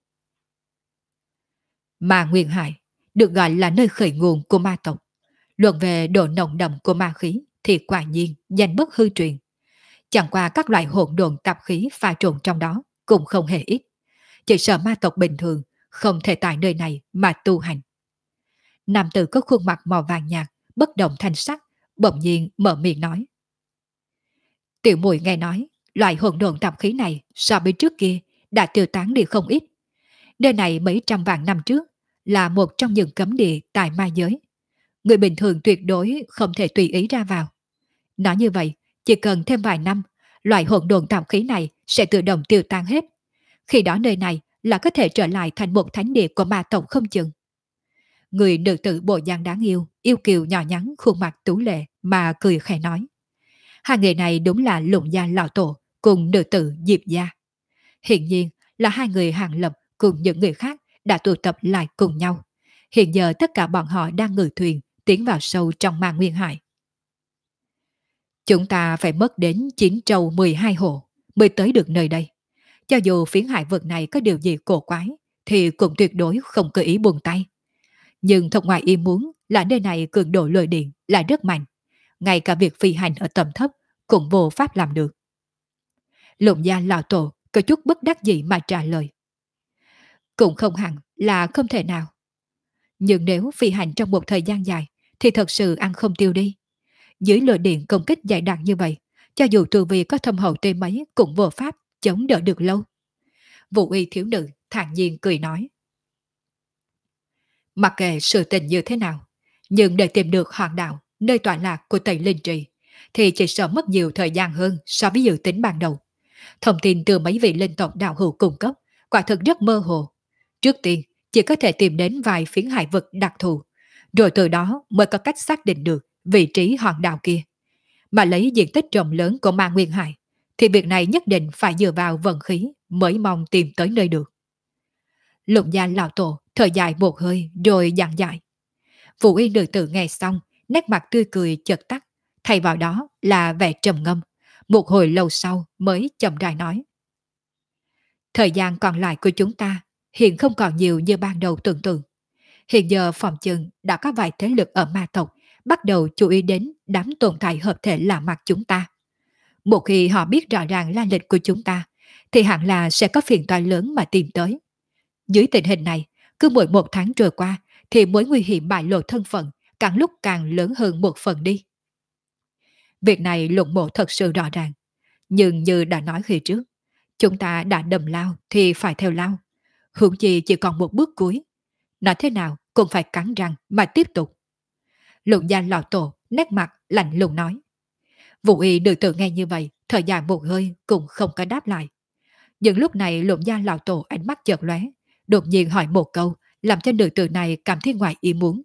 [SPEAKER 1] Ma Nguyên Hải được gọi là nơi khởi nguồn của ma tộc. Luận về độ nồng đậm của ma khí thì quả nhiên danh bất hư truyền. Chẳng qua các loại hỗn độn tạp khí pha trộn trong đó cũng không hề ít. Chỉ sợ ma tộc bình thường không thể tại nơi này mà tu hành. Nam tử có khuôn mặt màu vàng nhạt, bất động thanh sắc, bỗng nhiên mở miệng nói. Tiểu muội nghe nói, loại hỗn độn tạp khí này so với trước kia đã tiêu tán đi không ít. Nơi này mấy trăm vạn năm trước là một trong những cấm địa tại ma giới. Người bình thường tuyệt đối không thể tùy ý ra vào. Nói như vậy, chỉ cần thêm vài năm, loại hỗn độn tạp khí này sẽ tự động tiêu tan hết. Khi đó nơi này là có thể trở lại thành một thánh địa của ma tộc không chừng. Người nữ tử bộ dáng đáng yêu, yêu kiều nhỏ nhắn khuôn mặt tú lệ mà cười khẽ nói. Hai người này đúng là Lục gia lão tổ cùng nữ tử Diệp gia. Hiện nhiên là hai người Hàng Lập cùng những người khác đã tụ tập lại cùng nhau. Hiện giờ tất cả bọn họ đang ngự thuyền tiến vào sâu trong Ma Nguyên Hải. Chúng ta phải mất đến 9 trâu 12 hồ mới tới được nơi đây. Cho dù phiến hải vực này có điều gì cổ quái thì cũng tuyệt đối không cơ ý buông tay. Nhưng thật ngoài ý muốn là nơi này cường độ lôi điện lại rất mạnh. Ngay cả việc phi hành ở tầm thấp cũng vô pháp làm được. Lục gia lão tổ có chút bất đắc dĩ mà trả lời. Cũng không hẳn là không thể nào, Nhưng nếu phi hành trong một thời gian dài thì thật sự ăn không tiêu đi. Dưới lôi điện công kích dày đặc như vậy, cho dù tu vi có thâm hậu tới mấy cũng vô pháp chống đỡ được lâu. Vũ y thiếu nữ thản nhiên cười nói. Mặc kệ sự tình như thế nào, nhưng để tìm được hòn đảo, nơi tọa lạc của Tây Linh Trì, thì chỉ sợ mất nhiều thời gian hơn so với dự tính ban đầu. Thông tin từ mấy vị linh tộc đạo hữu cung cấp, quả thực rất mơ hồ. Trước tiên, chỉ có thể tìm đến vài phiến hải vực đặc thù, rồi từ đó mới có cách xác định được vị trí hòn đảo kia. Mà lấy diện tích rộng lớn của Ma Nguyên Hải, thì việc này nhất định phải dựa vào vận khí mới mong tìm tới nơi được. Lục gia lão tổ thở dài một hơi rồi giảng giải. Vũ y nữ tử nghe xong, nét mặt tươi cười chợt tắt, thay vào đó là vẻ trầm ngâm. Một hồi lâu sau mới chậm rãi nói. Thời gian còn lại của chúng ta hiện không còn nhiều như ban đầu tưởng tượng. Hiện giờ phòng chừng đã có vài thế lực ở ma tộc bắt đầu chú ý đến đám tồn tại hợp thể lạ mặt chúng ta. Một khi họ biết rõ ràng la lịch của chúng ta, thì hẳn là sẽ có phiền toái lớn mà tìm tới. Dưới tình hình này, cứ mỗi một tháng trôi qua, thì mối nguy hiểm bại lộ thân phận càng lúc càng lớn hơn một phần đi. Việc này Lục Mộ thật sự rõ ràng, nhưng như đã nói khi trước, chúng ta đã đầm lao thì phải theo lao. Huống chi chỉ còn một bước cuối. Nói thế nào cũng phải cắn răng mà tiếp tục. Lục gia lão tổ nét mặt lạnh lùng nói. Vũ y nữ tử nghe như vậy, thở dài một hơi cũng không có đáp lại. Nhưng lúc này lục gia lão tổ ánh mắt chợt lóe, đột nhiên hỏi một câu, làm cho nữ tử này cảm thấy ngoài ý muốn.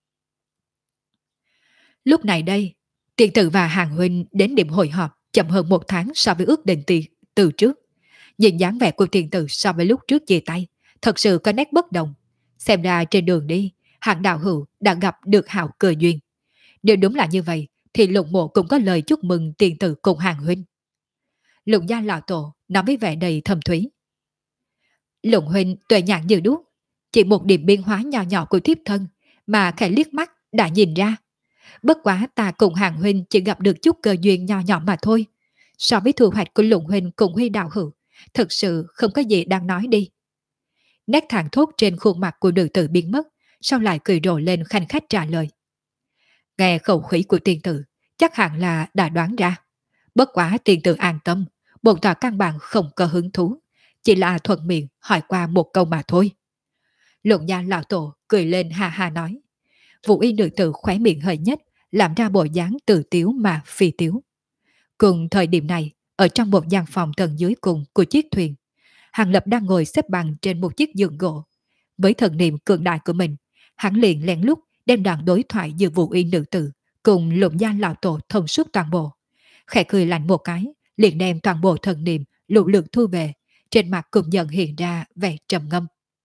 [SPEAKER 1] Lúc này đây, Tiền tử và Hàng huynh đến điểm hội họp chậm hơn một tháng so với ước định từ trước. Nhìn dáng vẻ của tiền tử so với lúc trước chia tay, thật sự có nét bất đồng. Xem ra trên đường đi, Hạng đạo hữu đã gặp được hảo cơ duyên. Nếu đúng là như vậy, thì Lục Mộ cũng có lời chúc mừng tiền tử cùng Hàng huynh. Lục gia lão tổ nói với vẻ đầy thâm thúy. Lục huynh tuệ nhãn như đuốc, chỉ một điểm biến hóa nhỏ nhỏ của thiếp thân mà khẽ liếc mắt đã nhìn ra. Bất quá ta cùng Hàng huynh chỉ gặp được chút cơ duyên nhỏ nhỏ mà thôi. So với thu hoạch của Lục huynh cùng Huy đạo hữu, thực sự không có gì đang nói đi. Nét thẳng thốt trên khuôn mặt của nữ tử biến mất, sau lại cười rộ lên khanh khách trả lời. Nghe khẩu khí của tiền tử, chắc hẳn là đã đoán ra. Bất quá tiền tử an tâm, bổn tọa căn bản không có hứng thú, chỉ là thuận miệng hỏi qua một câu mà thôi. Lục gia lão tổ cười lên ha ha nói. Vũ y nữ tử khóe miệng hơi nhất, làm ra bộ dáng tự tiếu mà phi tiếu. Cùng thời điểm này, ở trong một gian phòng tầng dưới cùng của chiếc thuyền, Hàng Lập đang ngồi xếp bằng trên một chiếc giường gỗ. Với thần niệm cường đại của mình, hắn liền lén lút đem đoạn đối thoại giữa Vũ y nữ tử cùng Lục gia lão tổ thông suốt toàn bộ. Khẽ cười lạnh một cái, liền đem toàn bộ thần niệm lũ lượt thu về, trên mặt cũng dần hiện ra vẻ trầm ngâm.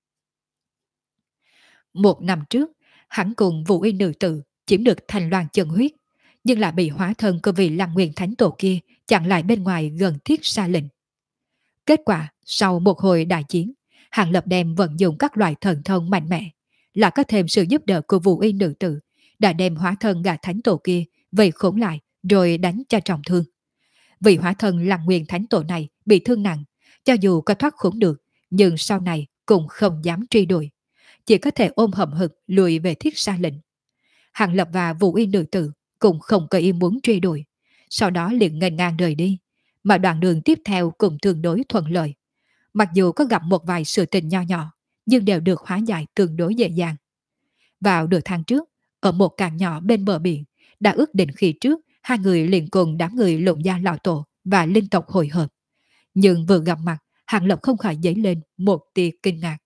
[SPEAKER 1] Một năm trước, hắn cùng Vũ y nữ tử chiếm được thành loan chân huyết, nhưng lại bị hóa thân của vị Lăng Nguyên Thánh Tổ kia chặn lại bên ngoài gần thiết xa lệnh. Kết quả, sau một hồi đại chiến, Hàng Lập đem vận dụng các loại thần thông mạnh mẽ, là có thêm sự giúp đỡ của Vũ y nữ tử, đã đem hóa thân gã Thánh Tổ kia vây khốn lại rồi đánh cho trọng thương. Vị hóa thân Lăng Nguyên Thánh Tổ này bị thương nặng, cho dù có thoát khốn được, nhưng sau này cũng không dám truy đuổi, chỉ có thể ôm hậm hực lùi về thiết xa lệnh. Hàng Lập và Vũ y nữ tử cũng không có ý muốn truy đuổi, sau đó liền nghênh ngang rời đi, mà đoạn đường tiếp theo cũng tương đối thuận lợi. Mặc dù có gặp một vài sự tình nho nhỏ, nhưng đều được hóa giải tương đối dễ dàng. Vào nửa tháng trước, ở một cảng nhỏ bên bờ biển, đã ước định khi trước hai người liền cùng đám người Lục gia lão tổ và linh tộc hội hợp. Nhưng vừa gặp mặt, Hàng Lập không khỏi dấy lên một tia kinh ngạc.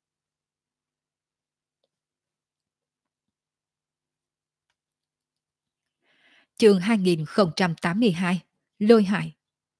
[SPEAKER 1] Chương 2082 Lôi hại.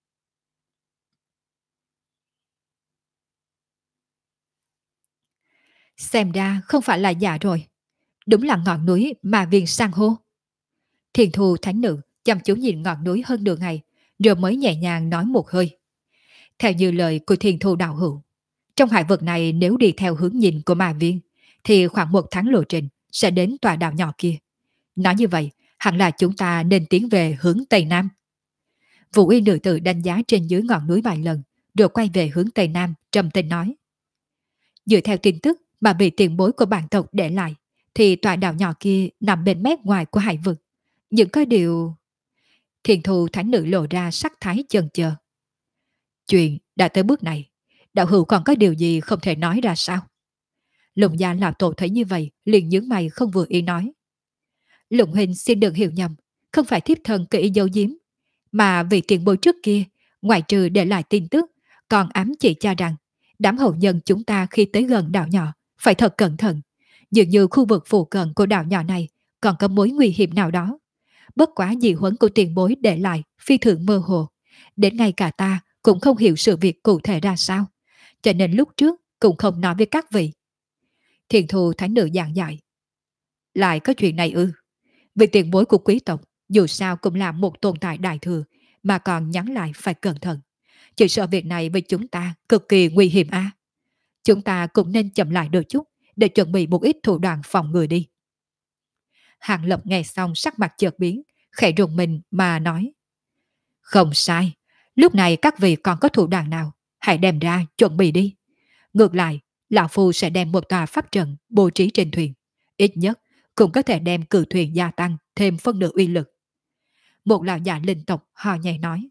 [SPEAKER 1] Xem ra không phải là giả rồi, đúng là ngọn núi mà viên san hô. Thiền thù thánh nữ chăm chú nhìn ngọn núi hơn nửa ngày, rồi mới nhẹ nhàng nói một hơi. Theo như lời của thiền thù đạo hữu, trong hải vực này nếu đi theo hướng nhìn của ma viên, thì khoảng một tháng lộ trình sẽ đến tòa đảo nhỏ kia. Nói như vậy, hẳn là chúng ta nên tiến về hướng Tây Nam. Vũ y nữ tử đánh giá trên dưới ngọn núi vài lần, rồi quay về hướng Tây Nam, trầm tính nói. Dựa theo tin tức mà vị tiền bối của bản tộc để lại, thì tòa đảo nhỏ kia nằm bên mép ngoài của hải vực. Nhưng có điều... Thiền thù thánh nữ lộ ra sắc thái chần chờ. Chuyện đã tới bước này, đạo hữu còn có điều gì không thể nói ra sao? Lục gia lão tổ thấy như vậy, liền nhướng mày không vừa ý nói. Lục huynh xin đừng hiểu nhầm, không phải thiếp thân kỹ giấu giếm, mà vì tiền bối trước kia, ngoại trừ để lại tin tức, còn ám chỉ cho rằng đám hậu nhân chúng ta khi tới gần đảo nhỏ phải thật cẩn thận. Dường như khu vực phụ cận của đảo nhỏ này còn có mối nguy hiểm nào đó. Bất quá dị huấn của tiền bối để lại phi thường mơ hồ, đến ngay cả ta cũng không hiểu sự việc cụ thể ra sao, cho nên lúc trước cũng không nói với các vị. Thiền thù thánh nữ giảng dạy. Lại có chuyện này ư? Vì tiền bối của quý tộc dù sao cũng là một tồn tại đại thừa, mà còn nhắn lại phải cẩn thận. Chỉ sợ việc này với chúng ta cực kỳ nguy hiểm à? Chúng ta cũng nên chậm lại đôi chút để chuẩn bị một ít thủ đoạn phòng ngừa đi. Hàng Lập nghe xong sắc mặt chợt biến, khẽ rùng mình mà nói. Không sai, lúc này các vị còn có thủ đoạn nào, hãy đem ra chuẩn bị đi. Ngược lại, Lão Phu sẽ đem một tòa pháp trận bố trí trên thuyền. Ít nhất cũng có thể đem cử thuyền gia tăng thêm phân nửa uy lực. Một lão già linh tộc hò nhẹ nói.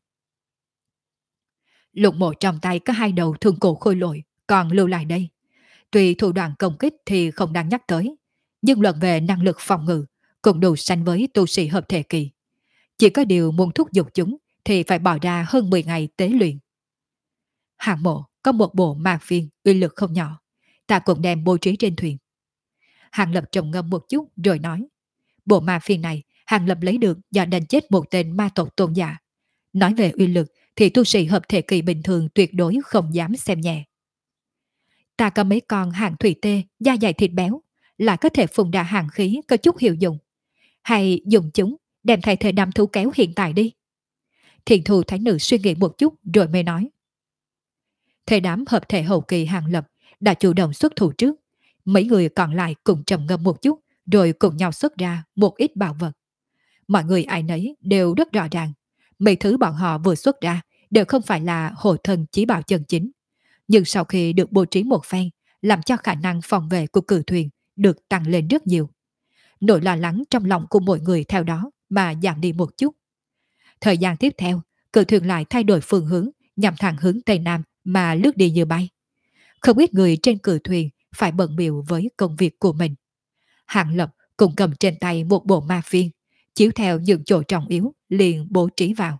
[SPEAKER 1] Lục mộ trong tay có 2 đầu thương cổ khôi lội, còn lưu lại đây. Tuy thủ đoạn công kích thì không đáng nhắc tới, nhưng luận về năng lực phòng ngự cũng đủ sánh với tu sĩ hợp thể kỳ. Chỉ có điều muốn thúc giục chúng thì phải bỏ ra hơn 10 ngày tế luyện. Hàng mộ có một bộ ma phiên uy lực không nhỏ, ta cũng đem bố trí trên thuyền. Hàng Lập trầm ngâm một chút rồi nói. Bộ ma phiên này Hàng Lập lấy được do đánh chết một tên ma tộc tôn giả. Nói về uy lực thì tu sĩ hợp thể kỳ bình thường tuyệt đối không dám xem nhẹ. Ta có mấy con hàng thủy tê da dày thịt béo, là có thể phun ra hàng khí có chút hiệu dụng. Hay dùng chúng đem thay thế đám thú kéo hiện tại đi. Thiền thù thái nữ suy nghĩ một chút rồi mới nói. Thế đám hợp thể hậu kỳ Hàng Lập đã chủ động xuất thủ trước. Mấy người còn lại cùng trầm ngâm một chút rồi cùng nhau xuất ra một ít bảo vật. Mọi người ai nấy đều rất rõ ràng. Mấy thứ bọn họ vừa xuất ra đều không phải là hộ thân chí bảo chân chính. Nhưng sau khi được bố trí một phen, làm cho khả năng phòng vệ của cử thuyền được tăng lên rất nhiều. Nỗi lo lắng trong lòng của mọi người theo đó mà giảm đi một chút. Thời gian tiếp theo, cử thuyền lại thay đổi phương hướng nhằm thẳng hướng Tây Nam mà lướt đi như bay. Không ít người trên cử thuyền phải bận biểu với công việc của mình. Hàng Lập cùng cầm trên tay một bộ ma phiên, chiếu theo những chỗ trọng yếu liền bố trí vào.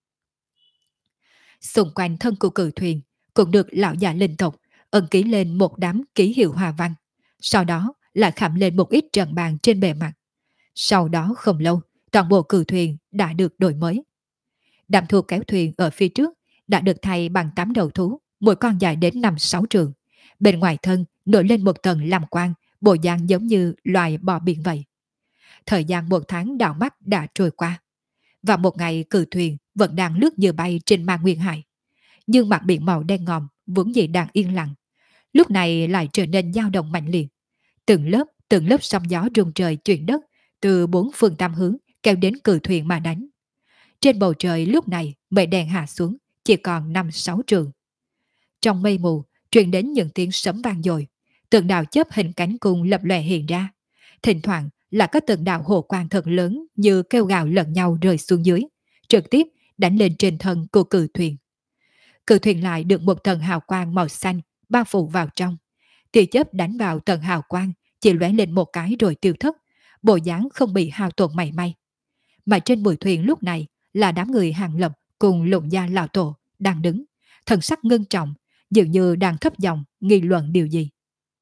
[SPEAKER 1] Xung quanh thân của cử thuyền cũng được lão già linh tộc ẩn ký lên một đám ký hiệu hoa văn, sau đó lại khảm lên một ít trần bàn trên bề mặt. Sau đó không lâu, toàn bộ cử thuyền đã được đổi mới. Đám thua kéo thuyền ở phía trước đã được thay bằng 8 đầu thú, mỗi con dài đến 5-6 trượng. Bên ngoài thân nổi lên một tầng lam quang, bộ dạng giống như loài bò biển vậy. Thời gian 1 tháng đảo mắt đã trôi qua. Và một ngày cử thuyền vẫn đang lướt như bay trên Ma Nguyên Hải. Nhưng mặt biển màu đen ngòm vốn dĩ đang yên lặng. Lúc này lại trở nên dao động mạnh liệt. Từng lớp sóng gió rung trời chuyển đất từ 4 phương 8 hướng kéo đến cử thuyền mà đánh. Trên bầu trời lúc này mây đen hạ xuống chỉ còn 5-6 trượng. Trong mây mù truyền đến những tiếng sấm vang dội, từng đạo chớp hình cánh cung lập lòe hiện ra. Thỉnh thoảng là có từng đạo hồ quang thật lớn như kêu gào lẫn nhau rơi xuống dưới, trực tiếp đánh lên trên thân của cử thuyền. Cử thuyền lại được một tầng hào quang màu xanh bao phủ vào trong. Tia chớp đánh vào tầng hào quang chỉ lóe lên một cái rồi tiêu thất, bộ dáng không bị hao tổn mảy may. Mà trên bùi thuyền lúc này là đám người Hàng Lập cùng Lục gia lão tổ đang đứng, thần sắc ngưng trọng, dường như đang thấp giọng nghị luận điều gì.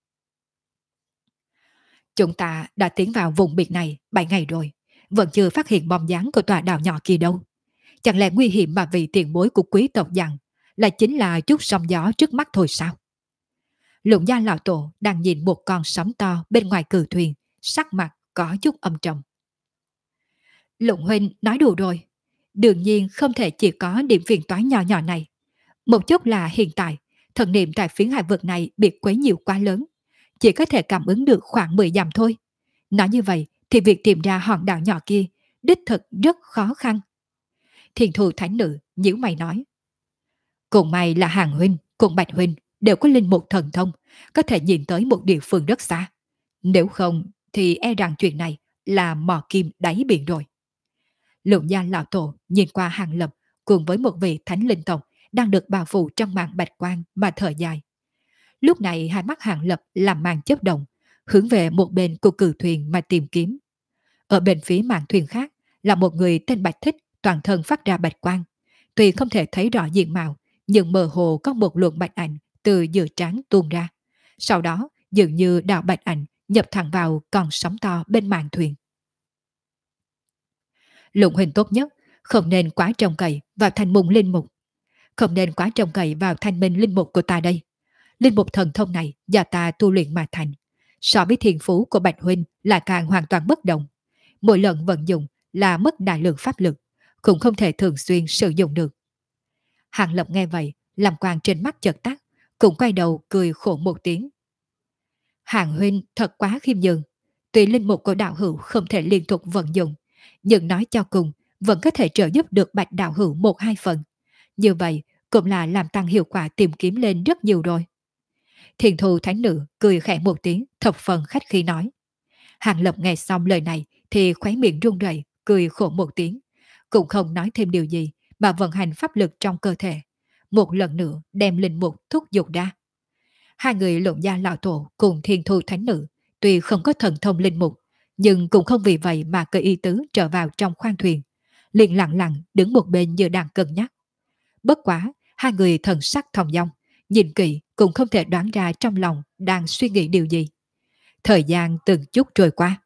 [SPEAKER 1] Chúng ta đã tiến vào vùng biển này 7 ngày rồi, vẫn chưa phát hiện bom dáng của tòa đảo nhỏ kia đâu. Chẳng lẽ nguy hiểm mà vị tiền bối của quý tộc dặn là chính là chút sóng gió trước mắt thôi sao? Lục gia lão tổ đang nhìn một con sóng to bên ngoài cử thuyền, sắc mặt có chút âm trầm. Lục huynh nói đủ rồi. Đương nhiên không thể chỉ có điểm phiền toái nhỏ nhỏ này. Một chút là hiện tại, thần niệm tại phiến hải vực này bị quấy nhiều quá lớn. Chỉ có thể cảm ứng được khoảng 10 dặm thôi. Nói như vậy thì việc tìm ra hòn đảo nhỏ kia đích thực rất khó khăn. Thiền thù thánh nữ nhíu mày nói. Cùng may là Hàng huynh cùng Bạch huynh đều có linh mục thần thông, có thể nhìn tới một địa phương rất xa. Nếu không thì e rằng chuyện này là mò kim đáy biển rồi. Lượng gia lão tổ nhìn qua Hàng Lập cùng với một vị thánh linh tộc đang được bao phủ trong màn bạch quang mà thở dài. Lúc này hai mắt Hàng Lập làm màn chớp động, hướng về một bên của cử thuyền mà tìm kiếm. Ở bên phía màn thuyền khác là một người tên Bạch Thích, toàn thân phát ra bạch quang. Tuy không thể thấy rõ diện mạo, nhưng mơ hồ có một luồng bạch ảnh từ giữa trán tuôn ra. Sau đó dường như đạo bạch ảnh nhập thẳng vào con sóng to bên màn thuyền. Lục huynh tốt nhất, không nên quá trông cậy vào thanh môn linh mục. Không nên quá trông cậy vào thanh minh linh mục của ta đây. Linh mục thần thông này do ta tu luyện mà thành. So với thiên phú của Bạch huynh là càng hoàn toàn bất động. Mỗi lần vận dụng là mất đại lượng pháp lực, cũng không thể thường xuyên sử dụng được. Hàng Lập nghe vậy, làm quang trên mắt chợt tắt, cũng quay đầu cười khổ một tiếng. Hàng huynh thật quá khiêm nhường. Tuy linh mục của đạo hữu không thể liên tục vận dụng, nhưng nói cho cùng vẫn có thể trợ giúp được Bạch đạo hữu một hai phần. Như vậy cũng là làm tăng hiệu quả tìm kiếm lên rất nhiều rồi. Thiền thù thánh nữ cười khẽ một tiếng, thập phần khách khí nói. Hàng Lập nghe xong lời này thì khóe miệng run rẩy, cười khổ một tiếng, cũng không nói thêm điều gì mà vận hành pháp lực trong cơ thể, một lần nữa đem linh mục thúc giục ra. Hai người Lộn gia lão tổ cùng Thiên thu thánh nữ tuy không có thần thông linh mục, nhưng cũng không vì vậy mà cơ y tứ trở vào trong khoang thuyền, liền lặng lặng đứng một bên như đang cân nhắc. Bất quá, hai người thần sắc thong dong, nhìn kỹ cũng không thể đoán ra trong lòng đang suy nghĩ điều gì. Thời gian từng chút trôi qua.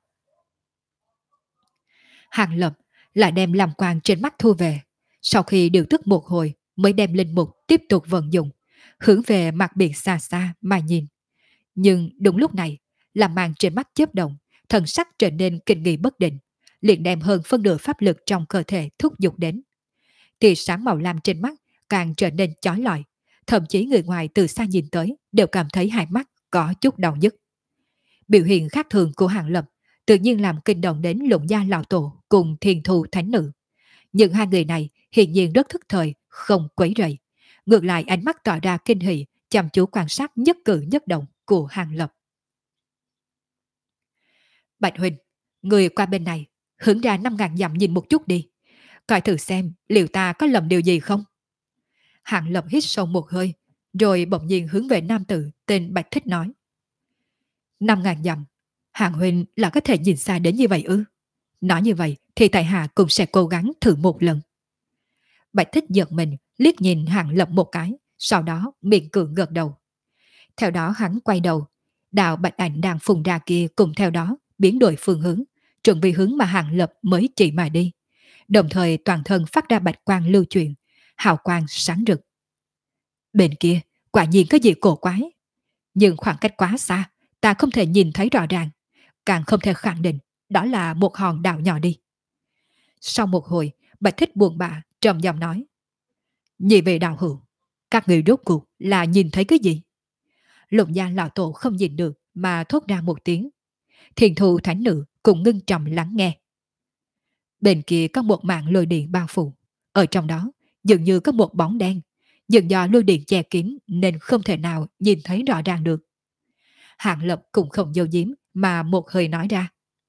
[SPEAKER 1] Hàng Lập lại đem làm quang trên mắt thu về, sau khi điều tức một hồi mới đem linh mục tiếp tục vận dụng, hướng về mặt biển xa xa mà nhìn. Nhưng đúng lúc này, làm màn trên mắt chớp động, thần sắc trở nên kinh nghi bất định, liền đem hơn phân nửa pháp lực trong cơ thể thúc giục đến. Tia sáng màu lam trên mắt càng trở nên chói lọi, thậm chí người ngoài từ xa nhìn tới đều cảm thấy hai mắt có chút đau nhức. Biểu hiện khác thường của Hàng Lập tự nhiên làm kinh động đến Lục gia lão tổ cùng Thiên thu thánh nữ. Nhưng hai người này hiển nhiên rất thức thời, không quấy rầy. Ngược lại ánh mắt tỏ ra kinh hỉ, chăm chú quan sát nhất cử nhất động của Hàng Lập. Bạch huynh, người qua bên này, hướng ra 5.000 dặm nhìn một chút đi. Coi thử xem liệu ta có lầm điều gì không? Hàng Lập hít sâu một hơi, rồi bỗng nhiên hướng về nam tử tên Bạch Thích nói. 5.000 dặm, Hàng huynh là có thể nhìn xa đến như vậy ư? Nói như vậy thì tại hạ cũng sẽ cố gắng thử một lần. Bạch Thích giật mình, liếc nhìn Hàng Lập một cái, sau đó miệng cưỡng gật đầu. Theo đó hắn quay đầu, đạo bạch ảnh đang phùng ra kia cùng theo đó biến đổi phương hướng, chuẩn bị hướng mà Hàng Lập mới chỉ mà đi. Đồng thời toàn thân phát ra bạch quang lưu chuyển, hào quang sáng rực. Bên kia, quả nhiên có gì cổ quái. Nhưng khoảng cách quá xa, ta không thể nhìn thấy rõ ràng, càng không thể khẳng định đó là một hòn đảo nhỏ đi. Sau một hồi, Bạch Thích buồn bã trầm giọng nói. Nhị vị đạo hữu, các người rốt cuộc là nhìn thấy cái gì? Lục gia lão tổ không nhìn được mà thốt ra một tiếng. Thiền thù thánh nữ cũng ngưng trầm lắng nghe. Bên kia có một mảng lôi điện bao phủ, ở trong đó dường như có một bóng đen, nhưng do lôi điện che kín nên không thể nào nhìn thấy rõ ràng được. Hàng Lập cũng không giấu giếm mà một hơi nói ra.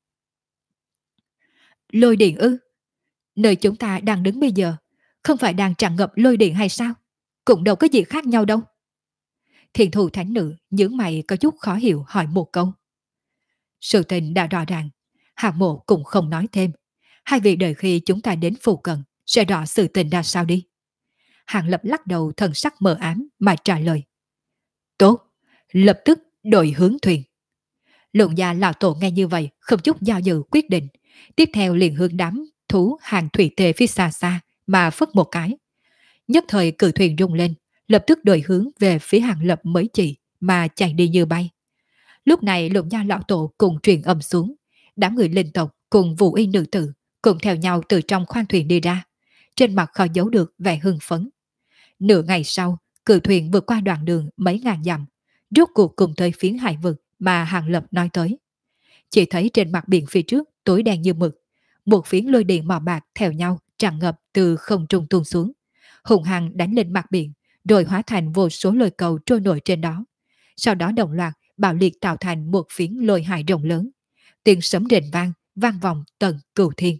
[SPEAKER 1] Lôi điện ư? Nơi chúng ta đang đứng bây giờ không phải đang tràn ngập lôi điện hay sao? Cũng đâu có gì khác nhau đâu. Thiền thù thánh nữ nhướng mày có chút khó hiểu hỏi một câu. Sự tình đã rõ ràng, Hàng Mộ cũng không nói thêm. Hai vị đợi khi chúng ta đến phụ cận sẽ rõ sự tình ra sao đi. Hàng Lập lắc đầu thần sắc mờ ám mà trả lời. Tốt, lập tức đổi hướng thuyền. Lượng gia lão tổ nghe như vậy không chút do dự quyết định. Tiếp theo liền hướng đám thú hàng thủy tề phía xa xa mà phất một cái. Nhất thời cử thuyền rung lên, lập tức đổi hướng về phía Hàng Lập mới chỉ mà chạy đi như bay. Lúc này Lượng gia lão tổ cùng truyền âm xuống, đám người linh tộc cùng vũ y nữ tử cùng theo nhau từ trong khoang thuyền đi ra, trên mặt khó giấu được vẻ hưng phấn. Nửa ngày sau, cử thuyền vượt qua đoạn đường mấy ngàn dặm, rốt cuộc cùng tới phiến hải vực mà Hàng Lập nói tới. Chỉ thấy trên mặt biển phía trước tối đen như mực, một phiến lôi điện màu bạc theo nhau tràn ngập từ không trung tuôn xuống, hùng hăng đánh lên mặt biển, rồi hóa thành vô số lôi cầu trôi nổi trên đó. Sau đó đồng loạt bạo liệt tạo thành một phiến lôi hải rộng lớn, tiếng sấm rền vang, vang vọng tận cửu thiên.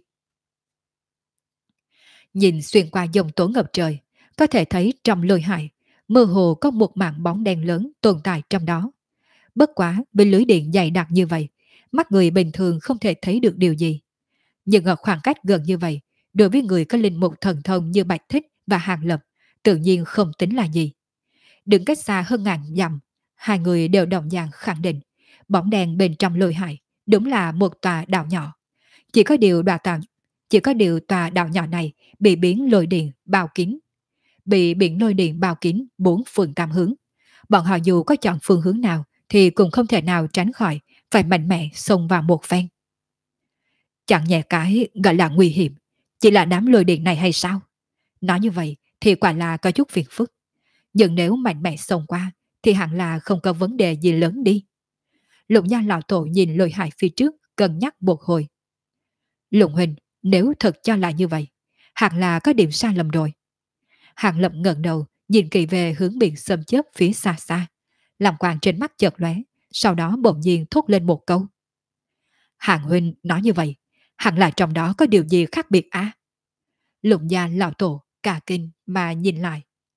[SPEAKER 1] Nhìn xuyên qua dòng tố ngập trời, có thể thấy trong lôi hải, mơ hồ có một mảng bóng đen lớn tồn tại trong đó. Bất quá bên lưới điện dày đặc như vậy, mắt người bình thường không thể thấy được điều gì. Nhưng ở khoảng cách gần như vậy, đối với người có linh mục thần thông như Bạch Thích và Hàng Lập, tự nhiên không tính là gì. Đứng cách xa hơn ngàn dặm, hai người đều đồng dạng khẳng định, bóng đèn bên trong lôi hải đúng là một tòa đảo nhỏ. Chỉ có điều tòa đảo nhỏ này bị biển lôi điện bao kín, bị biển lôi điện bao kín bốn phương tám hướng. Bọn họ dù có chọn phương hướng nào thì cũng không thể nào tránh khỏi phải mạnh mẽ xông vào một phen. Chẳng nhẹ cái gọi là nguy hiểm, chỉ là đám lôi điện này hay sao? Nói như vậy thì quả là có chút phiền phức. Nhưng nếu mạnh mẽ xông qua thì hẳn là không có vấn đề gì lớn đi. Lục Gia lão tổ nhìn lôi hải phía trước, cân nhắc một hồi. Lục huynh, nếu thật cho là như vậy, hẳn là có điểm sai lầm rồi. Hàng Lập ngẩng đầu, nhìn kỳ về hướng biển xâm chớp phía xa xa. Làm quang trên mắt chợt lóe, sau đó bỗng nhiên thốt lên một câu. Hàng huynh nói như vậy, hẳn là trong đó có điều gì khác biệt á? Lục Gia lão tổ cả kinh mà nhìn lại.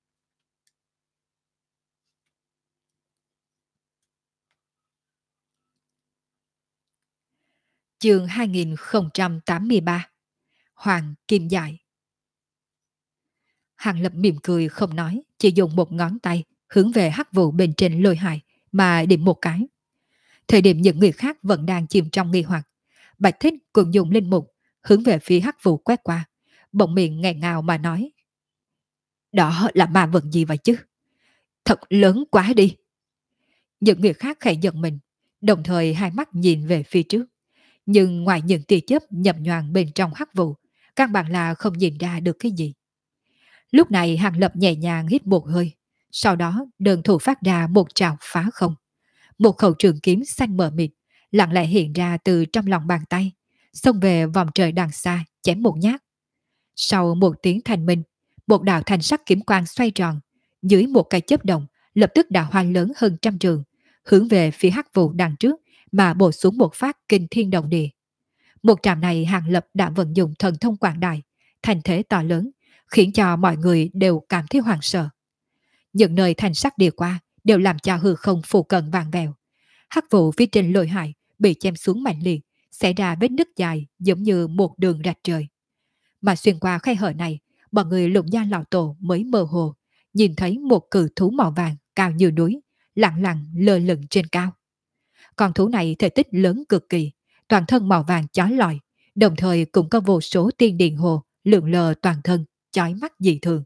[SPEAKER 1] Chương 2083. Hoàng Kim Dại. Hàng Lập mỉm cười không nói, chỉ dùng một ngón tay hướng về hắc vụ bên trên lôi hải mà điểm một cái. Thời điểm những người khác vẫn đang chìm trong nghi hoặc, Bạch Thích cũng dùng linh mục hướng về phía hắc vụ quét qua, bỗng miệng nghẹn ngào mà nói: đó là ma vật gì vậy chứ? Thật lớn quá đi. Những người khác khẽ giật mình, đồng thời hai mắt nhìn về phía trước. Nhưng ngoài những tia chớp nhập nhoàng bên trong hắc vụ, căn bản là không nhìn ra được cái gì. Lúc này Hàng Lập nhẹ nhàng hít một hơi, sau đó đơn thủ phát ra một trào phá không. Một khẩu trường kiếm xanh mờ mịt lặng lẽ hiện ra từ trong lòng bàn tay, xông về vòng trời đằng xa chém một nhát. Sau một tiếng thanh minh, một đạo thanh sắc kiếm quang xoay tròn, dưới một cái chớp động, lập tức đã hoa lớn hơn trăm trường, hướng về phía hắc vụ đằng trước mà bổ xuống một phát kinh thiên động địa. Một trạm này Hàng Lập đã vận dụng thần thông quảng đại, thành thế to lớn, khiến cho mọi người đều cảm thấy hoảng sợ. Những nơi thanh sắc đi qua đều làm cho hư không phù cận vàng vèo. Hắc vụ phía trên lôi hải bị chém xuống mạnh liệt, xảy ra vết nứt dài giống như một đường rạch trời. Mà xuyên qua khe hở này, bọn người Lục Gia lão tổ mới mơ hồ nhìn thấy một cự thú màu vàng cao như núi, lặng lặng lơ lửng trên cao. Con thú này thể tích lớn cực kỳ, toàn thân màu vàng chói lọi, đồng thời cũng có vô số tiên điện hồ lượn lờ toàn thân, chói mắt dị thường.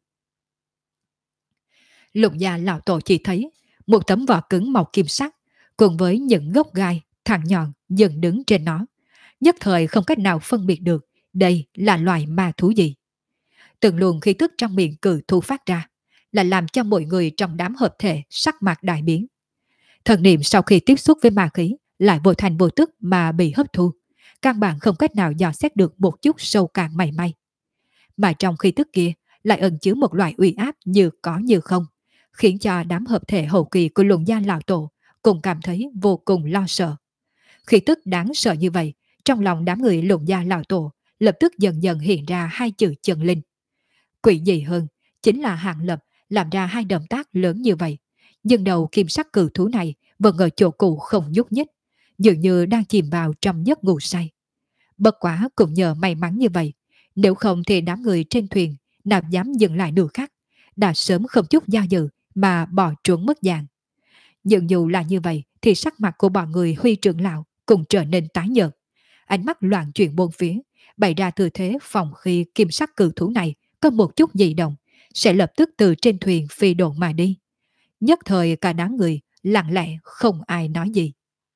[SPEAKER 1] Lục Gia lão tổ chỉ thấy một tấm vỏ cứng màu kim sắc cùng với những gốc gai thẳng nhọn dần đứng trên nó, nhất thời không cách nào phân biệt được đây là loài ma thú gì. Từng luồng khí tức trong miệng cự thú phát ra là làm cho mọi người trong đám hợp thể sắc mặt đại biến. Thần niệm sau khi tiếp xúc với ma khí lại vô thành vô tức mà bị hấp thu, căn bản không cách nào dò xét được một chút sâu cạn mảy may. Mà trong khí tức kia lại ẩn chứa một loại uy áp như có như không, khiến cho đám hợp thể hậu kỳ của Lục Gia lão tổ cũng cảm thấy vô cùng lo sợ. Khí tức đáng sợ như vậy, trong lòng đám người Lục Gia lão tổ lập tức dần dần hiện ra hai chữ chân linh. Quỷ dị hơn chính là Hàng Lập làm ra hai động tác lớn như vậy, nhưng đầu kim sắc cự thú này vẫn ở chỗ cũ không nhúc nhích, dường như đang chìm vào trong giấc ngủ say. Bất quá cũng nhờ may mắn như vậy, nếu không thì đám người trên thuyền nào dám dừng lại nửa khắc, đã sớm không chút do dự mà bỏ trốn mất dạng. Nhưng dù là như vậy thì sắc mặt của bọn người Huy trưởng lão cũng trở nên tái nhợt, ánh mắt loạn chuyển bốn phía, bày ra tư thế phòng khi kim sắc cự thú này có một chút dị động, sẽ lập tức từ trên thuyền phi độn mà đi. Nhất thời cả đám người lặng lẽ không ai nói gì.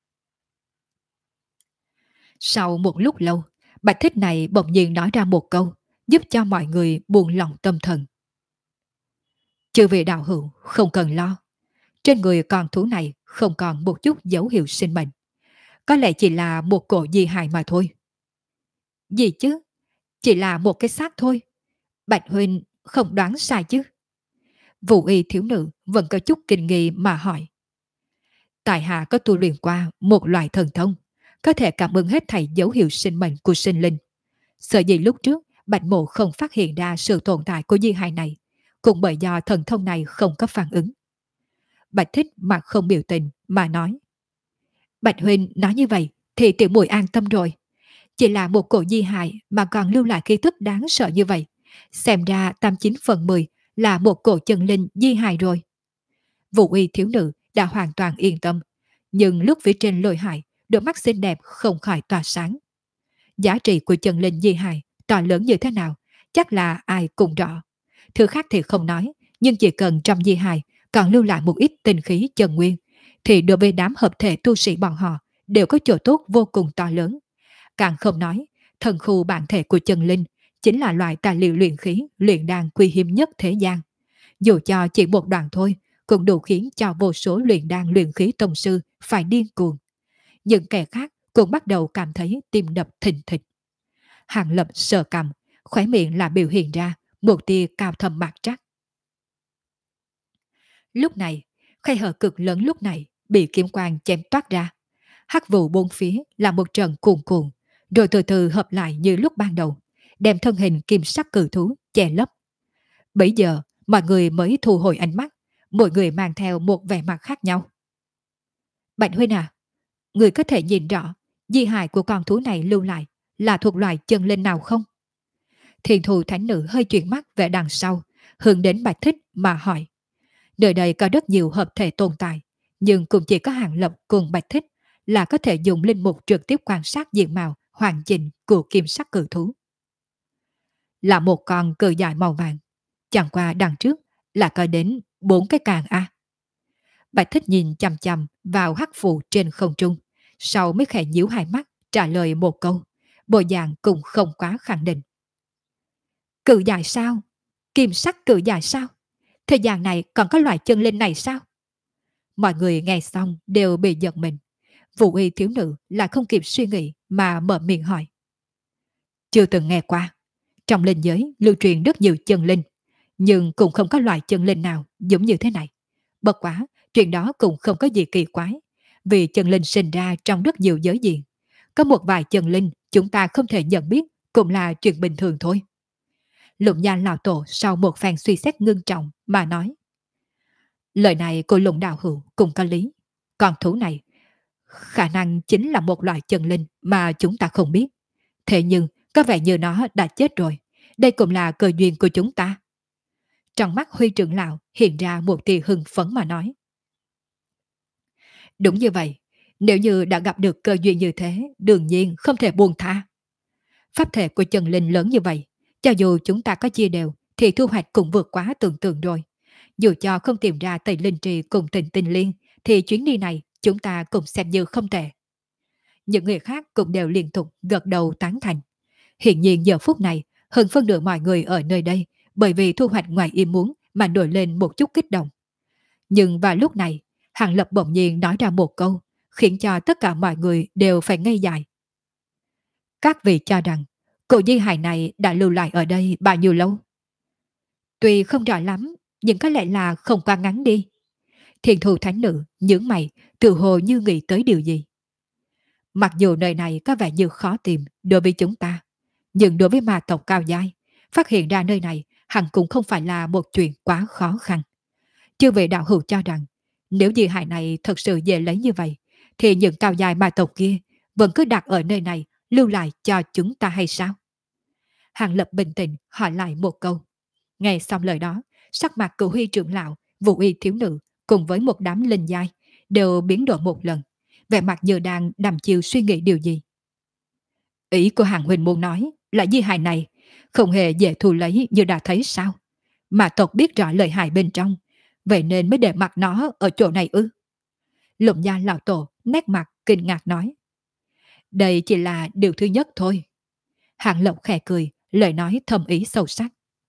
[SPEAKER 1] Sau một lúc lâu, Bạch Thích này bỗng nhiên nói ra một câu, giúp cho mọi người buông lòng tâm thần. Chư vị đạo hữu không cần lo, trên người con thú này không còn một chút dấu hiệu sinh mệnh. Có lẽ chỉ là một cổ di hài mà thôi. Gì chứ? Chỉ là một cái xác thôi. Bạch huynh không đoán sai chứ? Vũ y thiếu nữ vẫn có chút kinh nghi mà hỏi. Tại hạ có tu luyện qua một loại thần thông, có thể cảm ứng hết thảy dấu hiệu sinh mệnh của sinh linh. Sở dĩ lúc trước Bạch Mộ không phát hiện ra sự tồn tại của di hài này, cũng bởi do thần thông này không có phản ứng. Bạch Thích mặt không biểu tình mà nói: Bạch huynh nói như vậy thì tiểu muội an tâm rồi. Chỉ là một cổ di hài mà còn lưu lại ký thức đáng sợ như vậy, xem ra 89/10 là một cổ chân linh di hài rồi. Vũ uy thiếu nữ đã hoàn toàn yên tâm, nhưng lúc phía trên lôi hải, đôi mắt xinh đẹp không khỏi tỏa sáng. Giá trị của chân linh di hài to lớn như thế nào, chắc là ai cũng rõ. Thứ khác thì không nói, nhưng chỉ cần trong di hài còn lưu lại một ít tinh khí chân nguyên, thì đối với đám hợp thể tu sĩ bọn họ đều có chỗ tốt vô cùng to lớn. Càng không nói, thần khu bản thể của chân linh chính là loại tài liệu luyện khí, luyện đan quý hiếm nhất thế gian. Dù cho chỉ một đoạn thôi, cũng đủ khiến cho vô số luyện đan luyện khí tông sư phải điên cuồng. Những kẻ khác cũng bắt đầu cảm thấy tim đập thình thịch. Hàng Lập sờ cằm, khóe miệng là biểu hiện ra một tia cao thâm mạc trắc. Lúc này, khe hở cực lớn lúc này bị kiếm quang chém toát ra. Hắc vụ bốn phía là một trận cuồn cuộn, rồi từ từ hợp lại như lúc ban đầu, đem thân hình kim sắc cự thú che lấp. Bấy giờ, mọi người mới thu hồi ánh mắt, mỗi người mang theo một vẻ mặt khác nhau. Bạch huynh à, người có thể nhìn rõ di hài của con thú này lưu lại là thuộc loài chân linh nào không? Thiền thù thánh nữ hơi chuyển mắt về đằng sau, hướng đến Bạch Thích mà hỏi. Nơi đây có rất nhiều hợp thể tồn tại, nhưng cũng chỉ có Hàng Lập cùng Bạch Thích là có thể dùng linh mục trực tiếp quan sát diện mạo hoàn chỉnh của kim sắc cự thú. Là một con cự dài màu vàng, chẳng qua đằng trước là có đến 4 cái càng a. Bạch Thích nhìn chằm chằm vào hắc phù trên không trung, sau mới khẽ nhíu hai mắt trả lời một câu, bộ dạng cũng không quá khẳng định. Cự dài sao? Kim sắc cự dài sao? Thời gian này còn có loại chân linh này sao? Mọi người nghe xong đều bị giật mình. Vũ y thiếu nữ là không kịp suy nghĩ mà mở miệng hỏi. Chưa từng nghe qua. Trong linh giới lưu truyền rất nhiều chân linh, nhưng cũng không có loại chân linh nào giống như thế này. Bất quá, chuyện đó cũng không có gì kỳ quái, vì chân linh sinh ra trong rất nhiều giới diện. Có một vài chân linh chúng ta không thể nhận biết cũng là chuyện bình thường thôi. Lục Nha lão tổ sau một phen suy xét ngưng trọng mà nói. Lời này của Lục đạo hữu cũng có lý. Con thú này khả năng chính là một loại chân linh mà chúng ta không biết. Thế nhưng có vẻ như nó đã chết rồi. Đây cũng là cơ duyên của chúng ta. Trong mắt Huy trưởng lão hiện ra một tia hưng phấn mà nói. Đúng như vậy. Nếu như đã gặp được cơ duyên như thế, đương nhiên không thể buông tha. Pháp thể của chân linh lớn như vậy, cho dù chúng ta có chia đều thì thu hoạch cũng vượt quá tưởng tượng rồi. Dù cho không tìm ra Tây Linh Trì cùng Tình Tinh Liên thì chuyến đi này chúng ta cũng xem như không tệ. Những người khác cũng đều liên tục gật đầu tán thành. Hiện nhiên giờ phút này, hơn phân nửa mọi người ở nơi đây bởi vì thu hoạch ngoài ý muốn mà nổi lên một chút kích động. Nhưng vào lúc này, Hàng Lập bỗng nhiên nói ra một câu, khiến cho tất cả mọi người đều phải ngây dại. Các vị cho rằng, cổ di hài này đã lưu lại ở đây bao nhiêu lâu? Tuy không rõ lắm, nhưng có lẽ là không quá ngắn đi. Thiền thù thánh nữ nhướng mày, tự hồ như nghĩ tới điều gì. Mặc dù nơi này có vẻ như khó tìm đối với chúng ta, nhưng đối với ma tộc cao giai, phát hiện ra nơi này hẳn cũng không phải là một chuyện quá khó khăn. Chư vị đạo hữu cho rằng, nếu di hài này thật sự dễ lấy như vậy, thì những cao giai ma tộc kia vẫn cứ đặt ở nơi này lưu lại cho chúng ta hay sao? Hàng Lập bình tĩnh hỏi lại một câu. Nghe xong lời đó, sắc mặt của Huy trưởng lão, Vũ y thiếu nữ cùng với một đám linh giai đều biến đổi một lần, vẻ mặt như đang đăm chiêu suy nghĩ điều gì. Ý của Hàng Huỳnh muốn nói là di hài này không hề dễ thu lấy như đã thấy sao? Mà tộc biết rõ lời hại bên trong, vậy nên mới để mặc nó ở chỗ này ư? Lục Gia lão tổ nét mặt kinh ngạc nói. Đây chỉ là điều thứ nhất thôi. Hàng Lộc khẽ cười, lời nói thâm ý sâu sắc.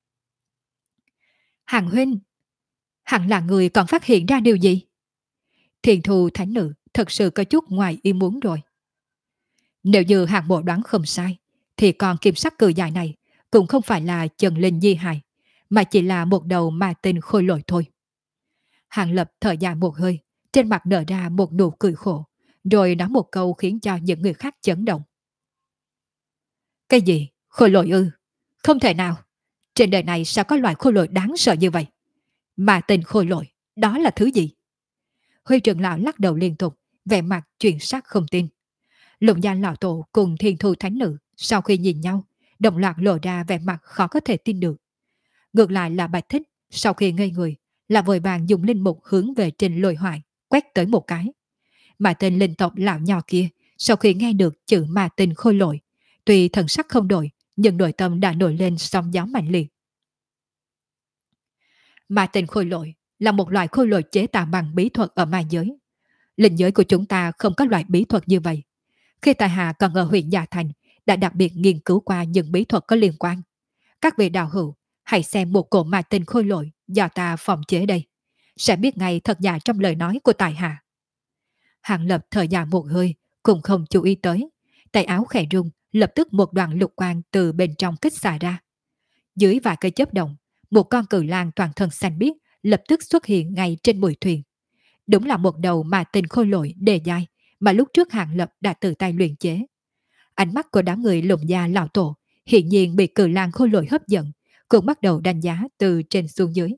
[SPEAKER 1] Hàng huynh, hẳn là người còn phát hiện ra điều gì? Thiền thù thánh nữ thật sự có chút ngoài ý muốn rồi. Nếu như Hàng bộ đoán không sai, thì con kim sắc cự dài này cũng không phải là chân linh di hài, mà chỉ là một đầu ma tinh khôi lỗi thôi. Hàng Lập thở dài một hơi, trên mặt nở ra một nụ cười khổ, rồi nói một câu khiến cho những người khác chấn động. Cái gì? Khôi lỗi ư? Không thể nào. Trên đời này sao có loại khôi lỗi đáng sợ như vậy? Mà tên khôi lỗi, đó là thứ gì? Huy trưởng lão lắc đầu liên tục, vẻ mặt chuyển sắc không tin. Lục gia lão tổ cùng thiên thu thánh nữ sau khi nhìn nhau, đồng loạt lộ ra vẻ mặt khó có thể tin được. Ngược lại là Bạch Thích, sau khi ngây người, là vội vàng dùng linh mục hướng về trên lôi hoại, quét tới một cái. Mà tên linh tộc lão nhỏ kia, sau khi nghe được chữ mà tên khôi lỗi, tuy thần sắc không đổi, nhưng nội tâm đã nổi lên sóng gió mạnh liệt. Mà tên khôi lỗi là một loại khôi lỗi chế tạo bằng bí thuật ở ma giới. Linh giới của chúng ta không có loại bí thuật như vậy. Khi tại hạ còn ở huyện Gia Thành, đã đặc biệt nghiên cứu qua những bí thuật có liên quan. Các vị đạo hữu, hãy xem một cổ ma tinh khôi lỗi do ta phòng chế đây. Sẽ biết ngay thật giả trong lời nói của tại hạ. Hàng Lập thở dài một hơi, cũng không chú ý tới. Tay áo khẽ rung, lập tức một đoàn lục quang từ bên trong kích xả ra. Dưới vài cây chớp động, một con cự lang toàn thân xanh biếc lập tức xuất hiện ngay trên mũi thuyền. Đúng là một đầu ma tinh khôi lỗi đề dai mà lúc trước Hàng Lập đã tự tay luyện chế. Ánh mắt của đám người Lục gia lão tổ hiện nhiên bị cự lang khôi lỗi hấp dẫn, cũng bắt đầu đánh giá từ trên xuống dưới.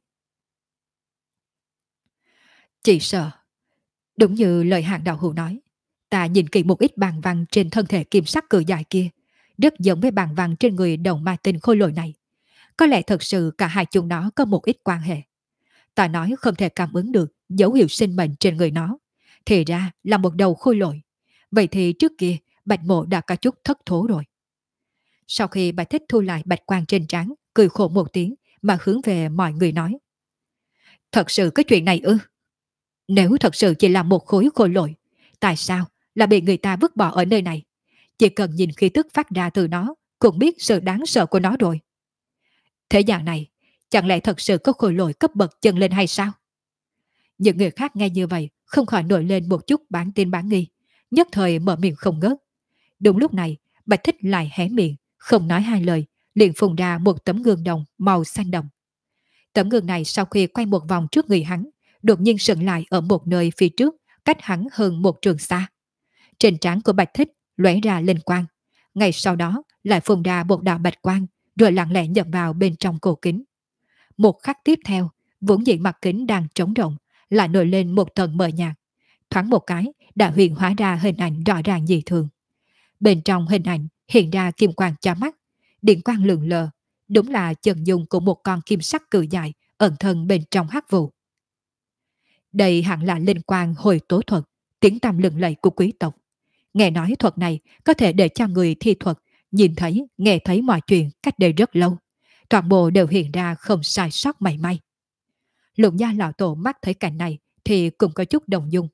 [SPEAKER 1] Chỉ sợ, đúng như lời Hàng đạo hữu nói, ta nhìn kỹ một ít bàng văn trên thân thể kim sắc cự dài kia, rất giống với bàng văn trên người đầu ma tinh khôi lỗi này. Có lẽ thật sự cả hai chúng nó có một ít quan hệ. Ta nói không thể cảm ứng được dấu hiệu sinh mệnh trên người nó, thì ra là một đầu khôi lỗi. Vậy thì trước kia Bạch Mộ đã có chút thất thố rồi. Sau khi Bạch Thích thu lại bạch quang trên trán, cười khổ một tiếng mà hướng về mọi người nói. Thật sự cái chuyện này ư? Nếu thật sự chỉ là một khối khôi lỗi, tại sao là bị người ta vứt bỏ ở nơi này? Chỉ cần nhìn khí tức phát ra từ nó, cũng biết sự đáng sợ của nó rồi. Thế gian này, chẳng lẽ thật sự có khôi lỗi cấp bậc chân lên hay sao? Những người khác nghe như vậy, không khỏi nổi lên một chút bán tin bán nghi, nhất thời mở miệng không ngớt. Đúng lúc này, Bạch Thích lại hé miệng, không nói hai lời, liền phun ra một tấm gương đồng màu xanh đồng. Tấm gương này sau khi quay một vòng trước người hắn, đột nhiên sững lại ở một nơi phía trước, cách hắn hơn một trường xa. Trên trán của Bạch Thích lóe ra linh quang, ngay sau đó lại phun ra một đạo bạch quang, rồi lặng lẽ nhập vào bên trong cổ kính. Một khắc tiếp theo, vốn dĩ mặt kính đang trống rỗng, lại nổi lên một tầng mờ nhạt. Thoáng một cái, đã huyền hóa ra hình ảnh rõ ràng dị thường. Bên trong hình ảnh hiện ra kim quang chói mắt, điện quang lượn lờ, đúng là chân dung của một con kim sắc cự dài ẩn thân bên trong hắc vụ. Đây hẳn là linh quang hồi tố thuật, tiếng tăm lừng lẫy của quý tộc. Nghe nói thuật này có thể để cho người thi thuật nhìn thấy, nghe thấy mọi chuyện cách đây rất lâu. Toàn bộ đều hiện ra không sai sót mảy may. Lục gia lão tổ mắt thấy cảnh này thì cũng có chút đồng dung.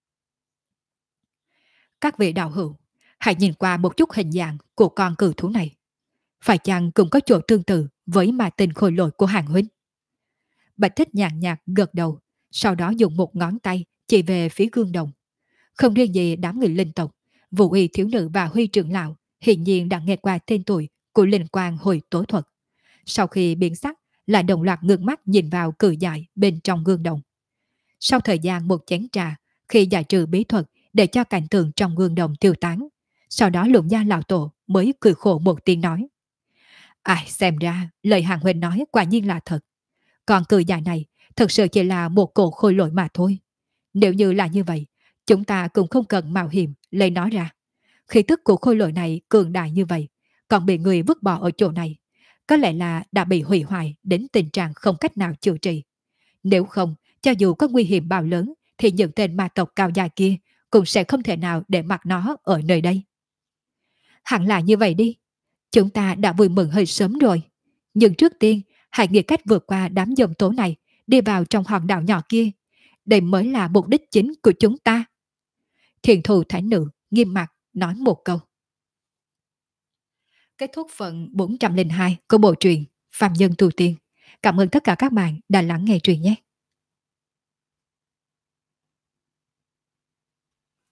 [SPEAKER 1] Các vị đạo hữu, hãy nhìn qua một chút hình dạng của con cừu thú này. Phải chăng cũng có chỗ tương tự với ma tinh khôi lỗi của Hàng huynh? Bạch Thích nhàn nhạt gật đầu, sau đó dùng một ngón tay chỉ về phía gương đồng. Không riêng gì đám người linh tộc, Vũ Y thiếu nữ và Huy trưởng lão hiển nhiên đã nghe qua tên tuổi của linh quang hồi tố thuật. Sau khi biến sắc, lại đồng loạt ngước mắt nhìn vào cự dài bên trong gương đồng. Sau thời gian một chén trà, khi giải trừ bí thuật để cho cảnh tượng trong gương đồng tiêu tán, sau đó Lục gia lão tổ mới cười khổ một tiếng nói. Ai xem ra, lời Hàng huynh nói quả nhiên là thật. Còn cự dài này thật sự chỉ là một cổ khôi lỗi mà thôi. Nếu như là như vậy, chúng ta cũng không cần mạo hiểm lấy nó ra. Khí tức của khôi lỗi này cường đại như vậy, còn bị người vứt bỏ ở chỗ này, có lẽ là đã bị hủy hoại đến tình trạng không cách nào chữa trị. Nếu không, cho dù có nguy hiểm bao lớn, thì những tên ma tộc cao dài kia cũng sẽ không thể nào để mặc nó ở nơi đây. Hẳn là như vậy đi. Chúng ta đã vui mừng hơi sớm rồi. Nhưng trước tiên, hãy nghĩ cách vượt qua đám dòng tố này, đi vào trong hòn đảo nhỏ kia. Đây mới là mục đích chính của chúng ta. Thiền thù thánh nữ nghiêm mặt nói một câu. Kết thúc phần 402 của bộ truyện Phàm Nhân Tu Tiên. Cảm ơn tất cả các bạn đã lắng nghe truyện nhé.